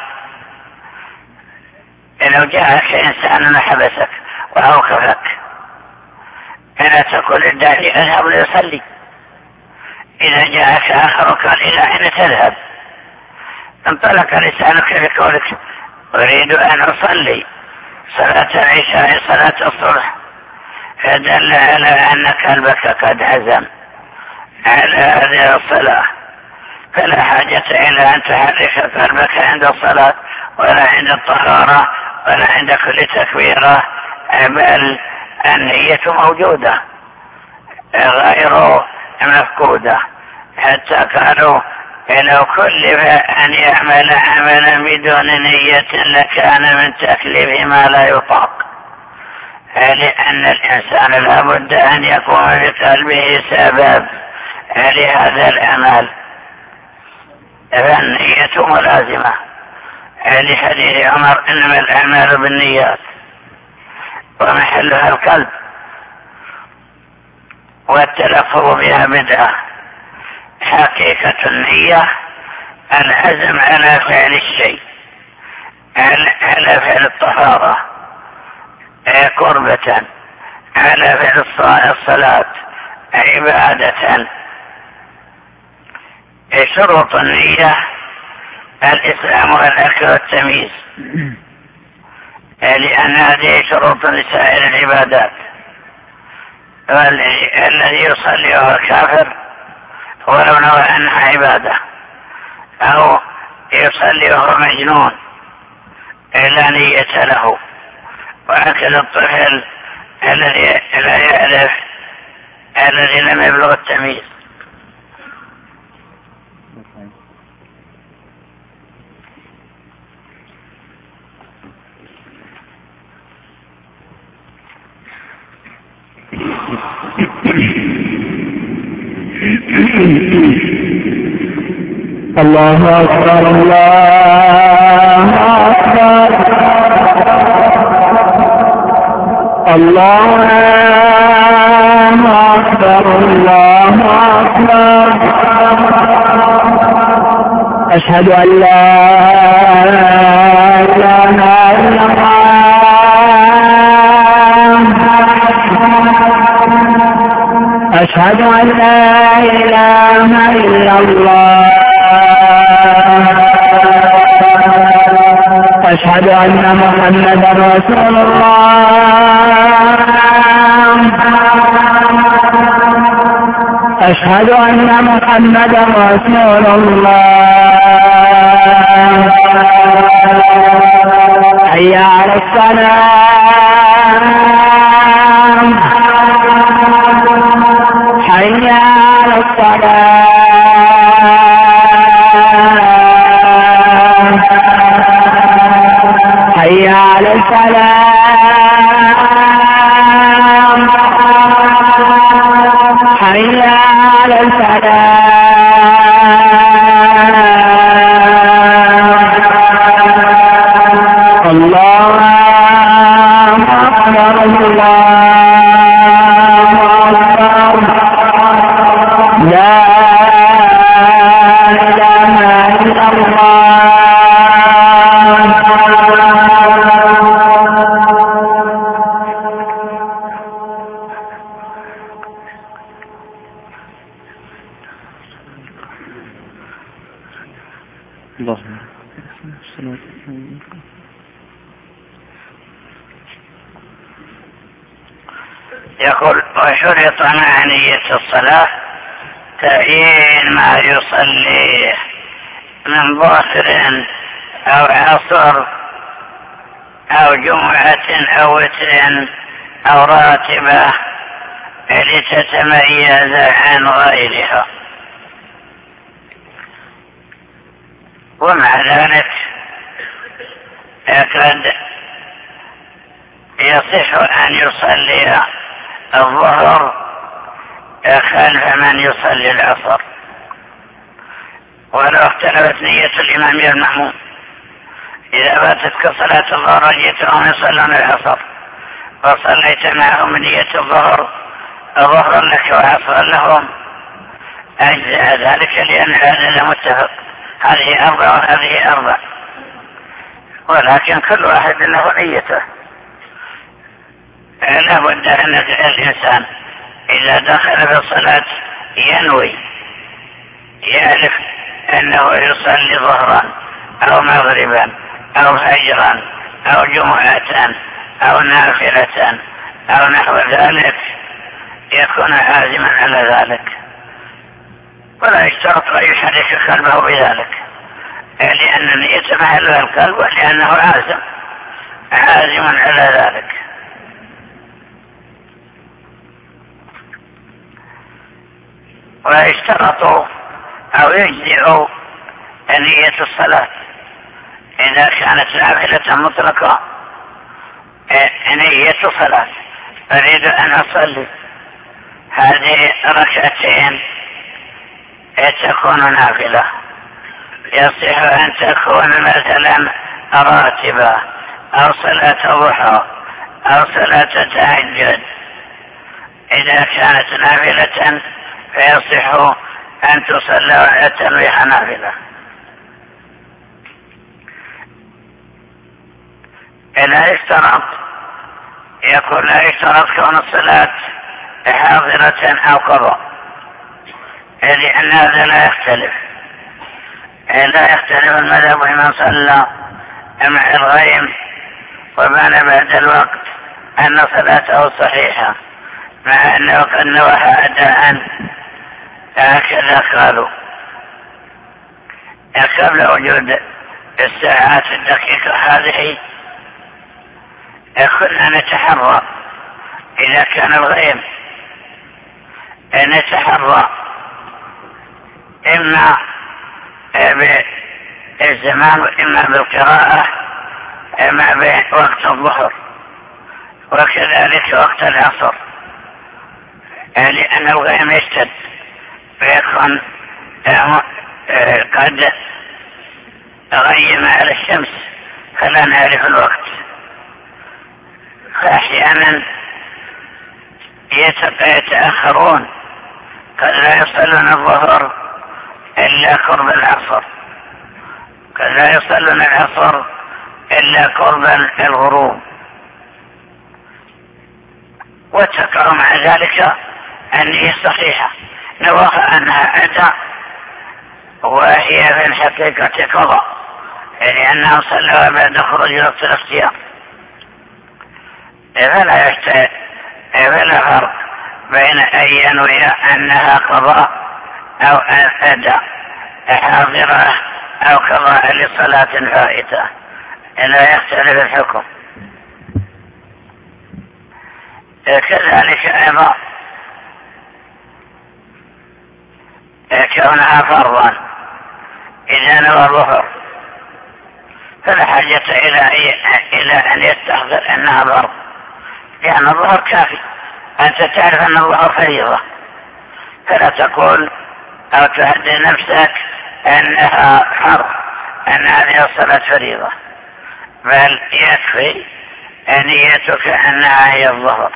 لو جاءك إنسان حبسك وأوقفك فلا تقول الداعي أذهب ليصلي. إذا جاءك آخر قال إلى أين تذهب؟ انطلق لسانك بقولك أريد أن أصلي صلاة العشاء صلاة الصبح، فدل على أن قلبك قد عزم على هذه الصلاة، فلا حاجة إلى أن تحرك قلبك عند الصلاة ولا عند الطهارة ولا عند كل تكبيرة، بل النية موجودة غير مفقودة. حتى قالوا لو كلف أن يعمل عملا بدون نية لكان من تكليف ما لا يطاق، لأن الإنسان لابد أن يقوم بقلبه سبب لهذا العمل، فالنية ملازمة لحديث عمر إنما الأعمال بالنيات ومحلها القلب، والتلفظ بها بدعة. حقيقة النية العزم على فعل الشيء، على فعل الطهارة قربة، على فعل الصلاة عبادة. شروط النية الإسلام والأكل والتمييز، لأن هذه شروط لسائر العبادات. الذي يصلي وهو كافر ولو نوى أنها عبادة، أو يصلي وهو مجنون لا نية له، وهكذا الطفل الذي لا يعرف، الذي لم يبلغ التمييز. الله أكبر الله أكبر الله أكبر الله أكبر. أشهد أن لا إله إلا الله، أشهد أن لا إله إلا الله، أشهد أن محمدا رسول الله، أشهد أن محمدا رسول الله. حي على الصلاة، حي على الصلاة، حي على الفلاح، حي على الفلاح. الله أكبر الله. يقول وشرط مع نية الصلاة تعيين ما يصليه من ظهر أو عصر أو جمعة أو وتر أو راتبة لتتميز عن غيرها. ومع ذلك قد يصح أن يصلي الظهر خلف من يصلي العصر ولو اختلفت نية الإمام والمأموم. إذا فاتتك صلاة الظهر جئتهم يصلون العصر وصليت معهم نية الظهر ظهرا لك وعصرا لهم أجزاء ذلك، لأن هذا متفق، هذه أربع وهذه أربع، ولكن كل واحد له نيته. لا بد أن الإنسان إذا دخل في الصلاة ينوي، يعرف أنه يصلي ظهرا أو مغربا أو فجرا أو جمعة أو نافلة أو نحو ذلك، يكون عازما على ذلك، ولا يشترط أن يشرك قلبه بذلك، لأن نيته محلها القلب ولأنه عازم على ذلك. ويشترط أو يجزئ نية الصلاة إذا كانت نافلة مطلقة، نية صلاة أريد أن أصلي هذه ركعتين تكون نافلة، يصح أن تكون مثلا راتبة أو صلاة ضحى أو صلاة تهجد. إذا كانت نافلة فيصح أن تصلى على تنويح نافلة. لا يشترط، يقول لا يشترط كون الصلاة حاضرة أو قضاء، لأن هذا لا يختلف المذهب من صلى مع الغيم وبان بعد الوقت أن صلاته صحيحة، مع أنه قد نوح أداء، هكذا قالوا قبل وجود الساعات الدقيقة هذه. كنا نتحرى إذا كان الغيم، نتحرى إما بالزمان وإما بالقراءة، إما بوقت الظهر وكذلك وقت العصر، لأن الغيم يشتد فيكون قد غيم على الشمس فلا نعرف الوقت. فأحيانا يتأخرون، قد لا يصلون الظهر إلا قرب العصر، قد لا يصلون العصر إلا قرب الغروب، وتقع مع ذلك النية صحيحة، نواها أنها أداء وهي في الحقيقة قضاء، لأنهم صلوا بعد خروج وقت الاختيار. فلا فرق بين أن ينوي أنها قضاء أو أداء، حاضرة أو قضاء لصلاة فائتة، لا يختلف الحكم. كذلك أيضا كونها فرضا، إذا نوى الظهر فلا حاجة إلى أن يستحضر أنها فرض، لأن الظهر كافي، أنت تعرف أن الظهر فريضة، فلا تقول أو تهدي نفسك أنها فرض، أن هذه الصلاة فريضة، بل يكفي نيتك أنها هي الظهر.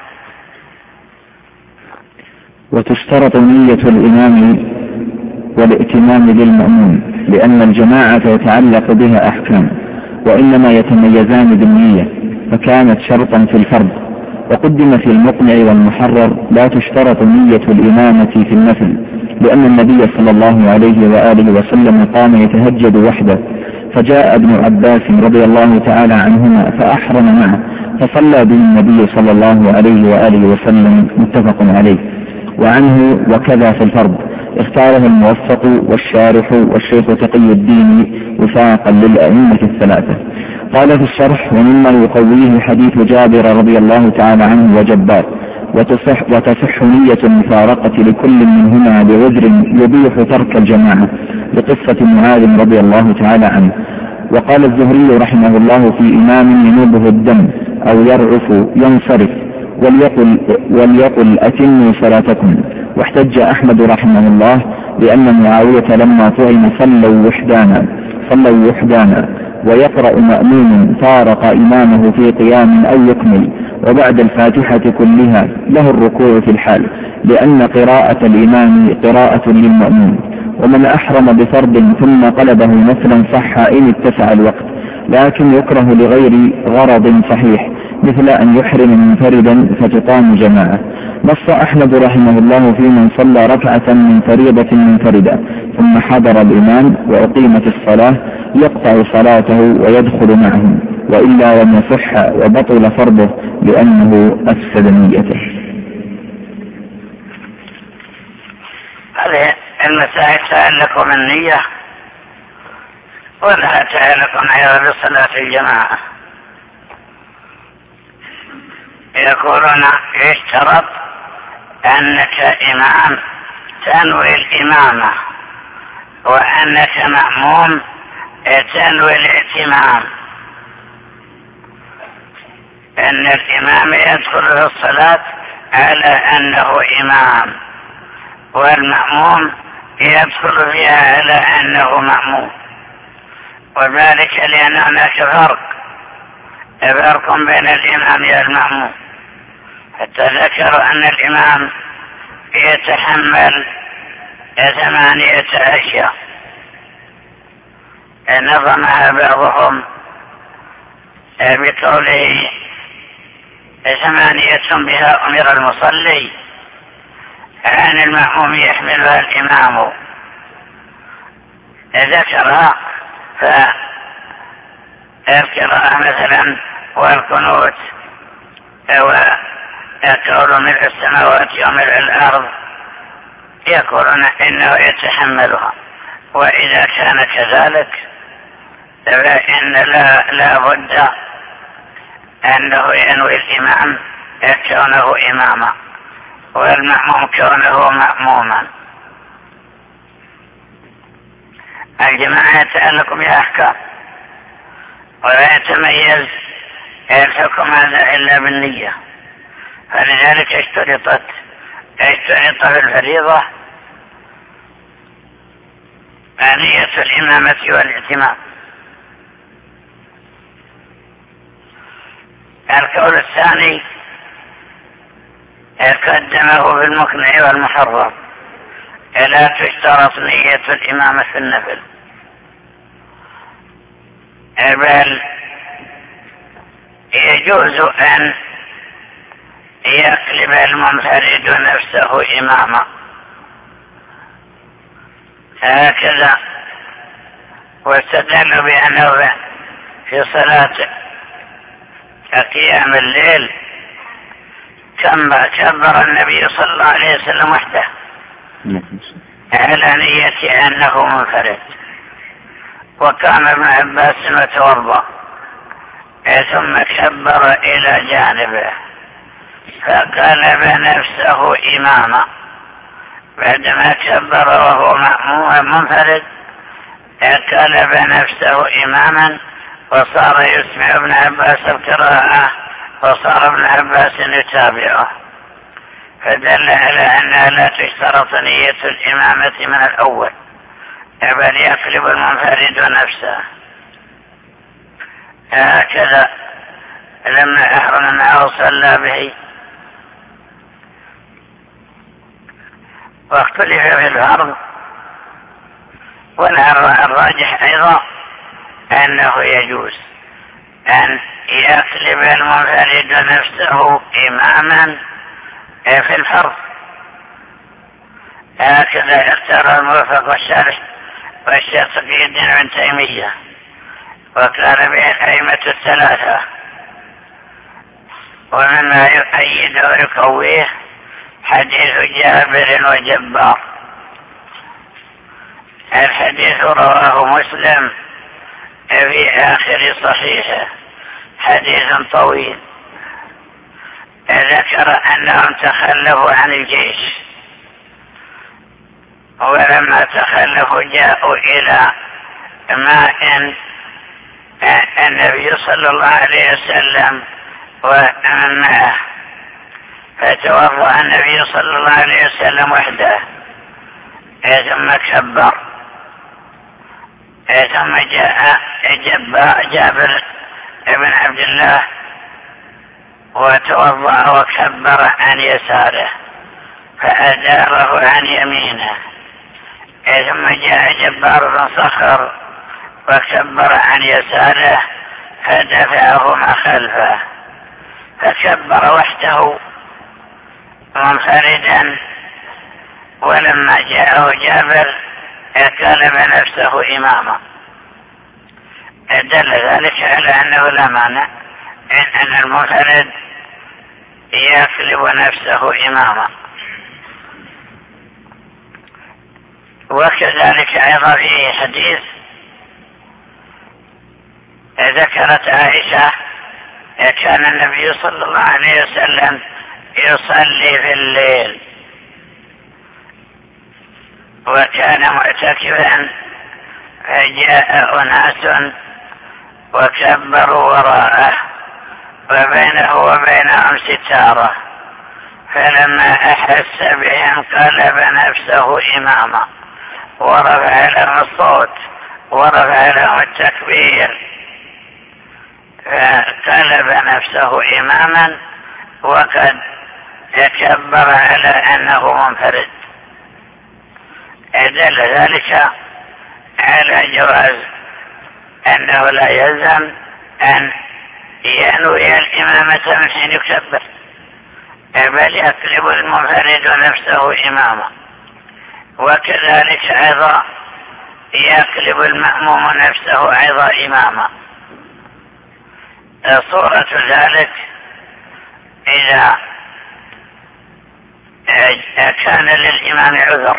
وتشترط نية الإمام والائتمام للمأمون، لأن الجماعة يتعلق بها أحكام، وإنما يتميزان بالنية، فكانت شرطا في الفرض وقدم في المقنع والمحرر: لا تشترط نية الإمامة في النفل، لأن النبي صلى الله عليه وآله وسلم قام يتهجد وحده، فجاء ابن عباس رضي الله تعالى عنهما فأحرم معه فصلى به النبي صلى الله عليه وآله وسلم، متفق عليه. وعنه: وكذا في الفرض، اختاره الموفق والشارح والشيخ تقي الدين وفاقا للأئمة الثلاثة. قال في الشرح: ومما يقويه حديث جابر رضي الله تعالى عنه وجبار، وتصح نية المفارقة لكل منهما بعذر يبيح ترك الجماعة، بقصة معاذ رضي الله تعالى عنه. وقال الزهري رحمه الله: في إمام ينوبه الدم أو يرعف ينصرف وليقل أتموا صلاتكم. واحتج أحمد رحمه الله لأن معاوية لما طعن صلوا وحدانا، ويقرأ مأموم فارق إمامه في قيام أو يكمل، وبعد الفاتحة كلها له الركوع في الحال، لأن قراءة الإمام قراءة للمأموم. ومن أحرم بفرض ثم قلبه نفلا صح إن اتسع الوقت، لكن يكره لغير غرض صحيح، مثل أن يحرم منفردا فتقام جماعة. نص أحمد رحمه الله في من صلى ركعة من فريضة منفردة ثم حضر الإمام وأقيمت الصلاة يقطع صلاته ويدخل معهم، وإلا لم يصح وبطل فرضه لأنه أفسد نيته. هذه المسائل تعلق بالنية، ولا تعلق أيضا بصلاة الجماعة. يقولون يشترط أنك إمام تنوي الإمامة، وأنك مأموم تنوي الائتمام، أن الإمام يدخل في الصلاة على أنه إمام، والمأموم يدخل فيها على أنه مأموم، وذلك لأن هناك فرق بين الإمام والمأموم، حتى ذكروا أن الإمام يتحمل 8 أشياء نظمها بعضهم بقوله 8 بها أمر المصلي، عن المأموم يحملها الإمام. ذكرها فالقراءة مثلا والقنوت وقول ملء السماوات وملء الأرض، يقولون إنه يتحملها. وإذا كان كذلك فإن لا بد أنه ينوي الإمام كونه إماما، والمأموم كونه مأموما. الجماعة يتعلق بها أحكام، ولا يتميز الحكم هذا إلا بالنية، فلذلك اشترط في الفريضة نية الإمامة والائتمام. القول الثاني قدمه في المقنع والمحرر: لا تشترط نية الإمامة في النفل، بل يجوز أن يقلب المنفرد نفسه إماما، هكذا. واستدلوا بأنه في صلاة قيام الليل كبر النبي صلى الله عليه وسلم وحده على نية أنه منفرد، وكان ابن عباس متوضا ثم كبر إلى جانبه فقلب نفسه إماما، بعدما كبر وهو منفرد قلب نفسه إماما، وصار يسمع ابن عباس القراءة، وصار ابن عباس يتابعه، فدل على أنها لا تشترط نية الإمامة من الأول، بل يقلب المنفرد نفسه. هكذا لما أحرم معه صلى به. واختلف في الفرض، والراجح أيضا أنه يجوز، أن يقلب المنفرد نفسه إماما في الفرض. هكذا اختار الموفق والشارح والشيخ تقي الدين ابن تيمية، وكان به الأئمة الثلاثة. ومما يؤيد ويقويه حديث جابر وجبار. الحديث رواه مسلم في آخر صحيحه، حديث طويل، ذكر أنهم تخلفوا عن الجيش، ولما تخلفوا جاءوا إلى ماء النبي صلى الله عليه وسلم ومن معه، فتوضأ النبي صلى الله عليه وسلم وحده، ثم كبر، ثم جاء جابر بن عبد الله وتوضأ وكبر عن يساره فأداره عن يمينه، ثم جاء جبار بن صخر وكبر عن يساره فدفعهما خلفه، فكبر وحده منفردا. ولما جاءه جابر قلب نفسه إماما. دل ذلك على أنه لا مانع أن المنفرد يقلب نفسه إماما. وكذلك أيضا في حديث ذكرت عائشة كان النبي صلى الله عليه وسلم يصلي في الليل وكان معتكفا، فجاء أناس وكبروا وراءه وبينه وبينهم ستارة، فلما أحس بهم قلب نفسه إماما ورفع لهم الصوت ورفع لهم التكبير، فقلب نفسه إماما وقد تكبر على أنه منفرد. دل ذلك على جواز أنه لا يلزم أن ينوي الإمامة من حين يكبر، بل يقلب المنفرد نفسه إماما. وكذلك أيضا يقلب المأموم نفسه أيضا إماما. صورة ذلك إذا كان للإمام عذر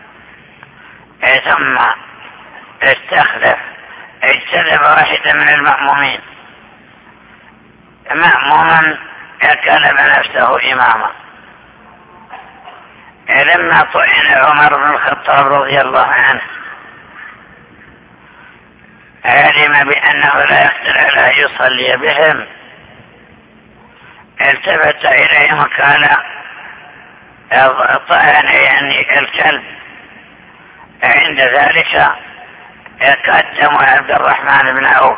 ثم استخلف اجتنب واحدا من المأمومين مأموما قلب نفسه إماما. لما طعن عمر بن الخطاب رضي الله عنه علم بأنه لا يقدر على أن يصلي بهم، التفت إليهم وقال طعن يعني الكلب. عند ذلك قدم عبد الرحمن بن عوف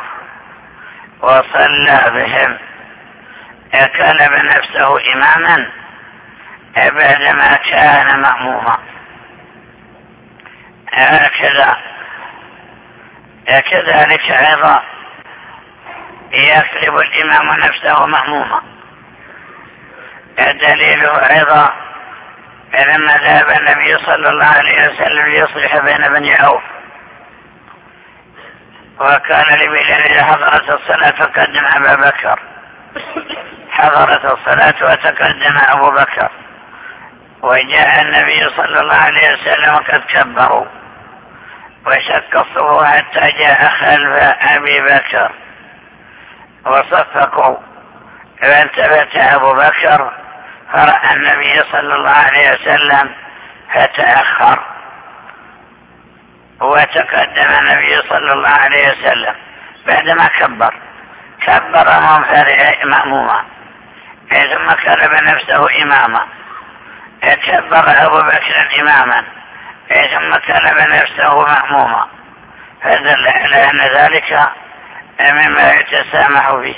وصلى بهم، قلب نفسه إماما بعدما كان مأموما. كذلك أيضا يقلب الإمام نفسه مأموما. الدليل أيضا لما ذهب النبي صلى الله عليه وسلم ليصلح بين بني عوف وكان لبلال إذا حضرت الصلاة فقدم أبا بكر، حضرت الصلاة وتقدم أبو بكر، وجاء النبي صلى الله عليه وسلم وقد كبروا وشق الصفوف حتى جاء خلف أبي بكر وصفقوا، فالتفت أبو بكر فرأى النبي صلى الله عليه وسلم فتأخر وتقدم النبي صلى الله عليه وسلم بعدما كبر مأموما، ثم قلب نفسه إماما، كبر أبو بكر إماما، ثم قلب نفسه مأموما، فدل على أن ذلك مما يتسامح فيه.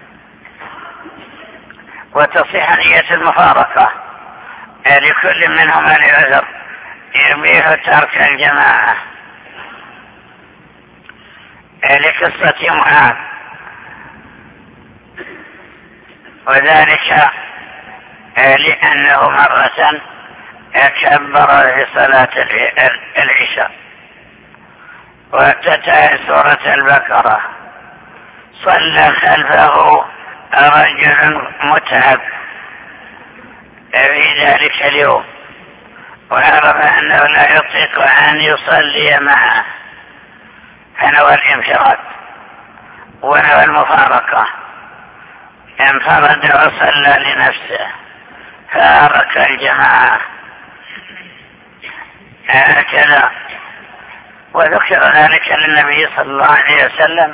وتصح نية المفارقة لكل منهما لعذر يبيح ترك الجماعة. لقصة معاذ وذلك لأنه مرة كبر في صلاة العشاء وافتتح سورة البقرة، صلى خلفه رجل متعب في ذلك اليوم وعرف أنه لا يطيق أن يصلي معه، فنوى الانفراد ونوى المفارقة، انفرد وصلى لنفسه فارك الجماعة هكذا. وذكر ذلك للنبي صلى الله عليه وسلم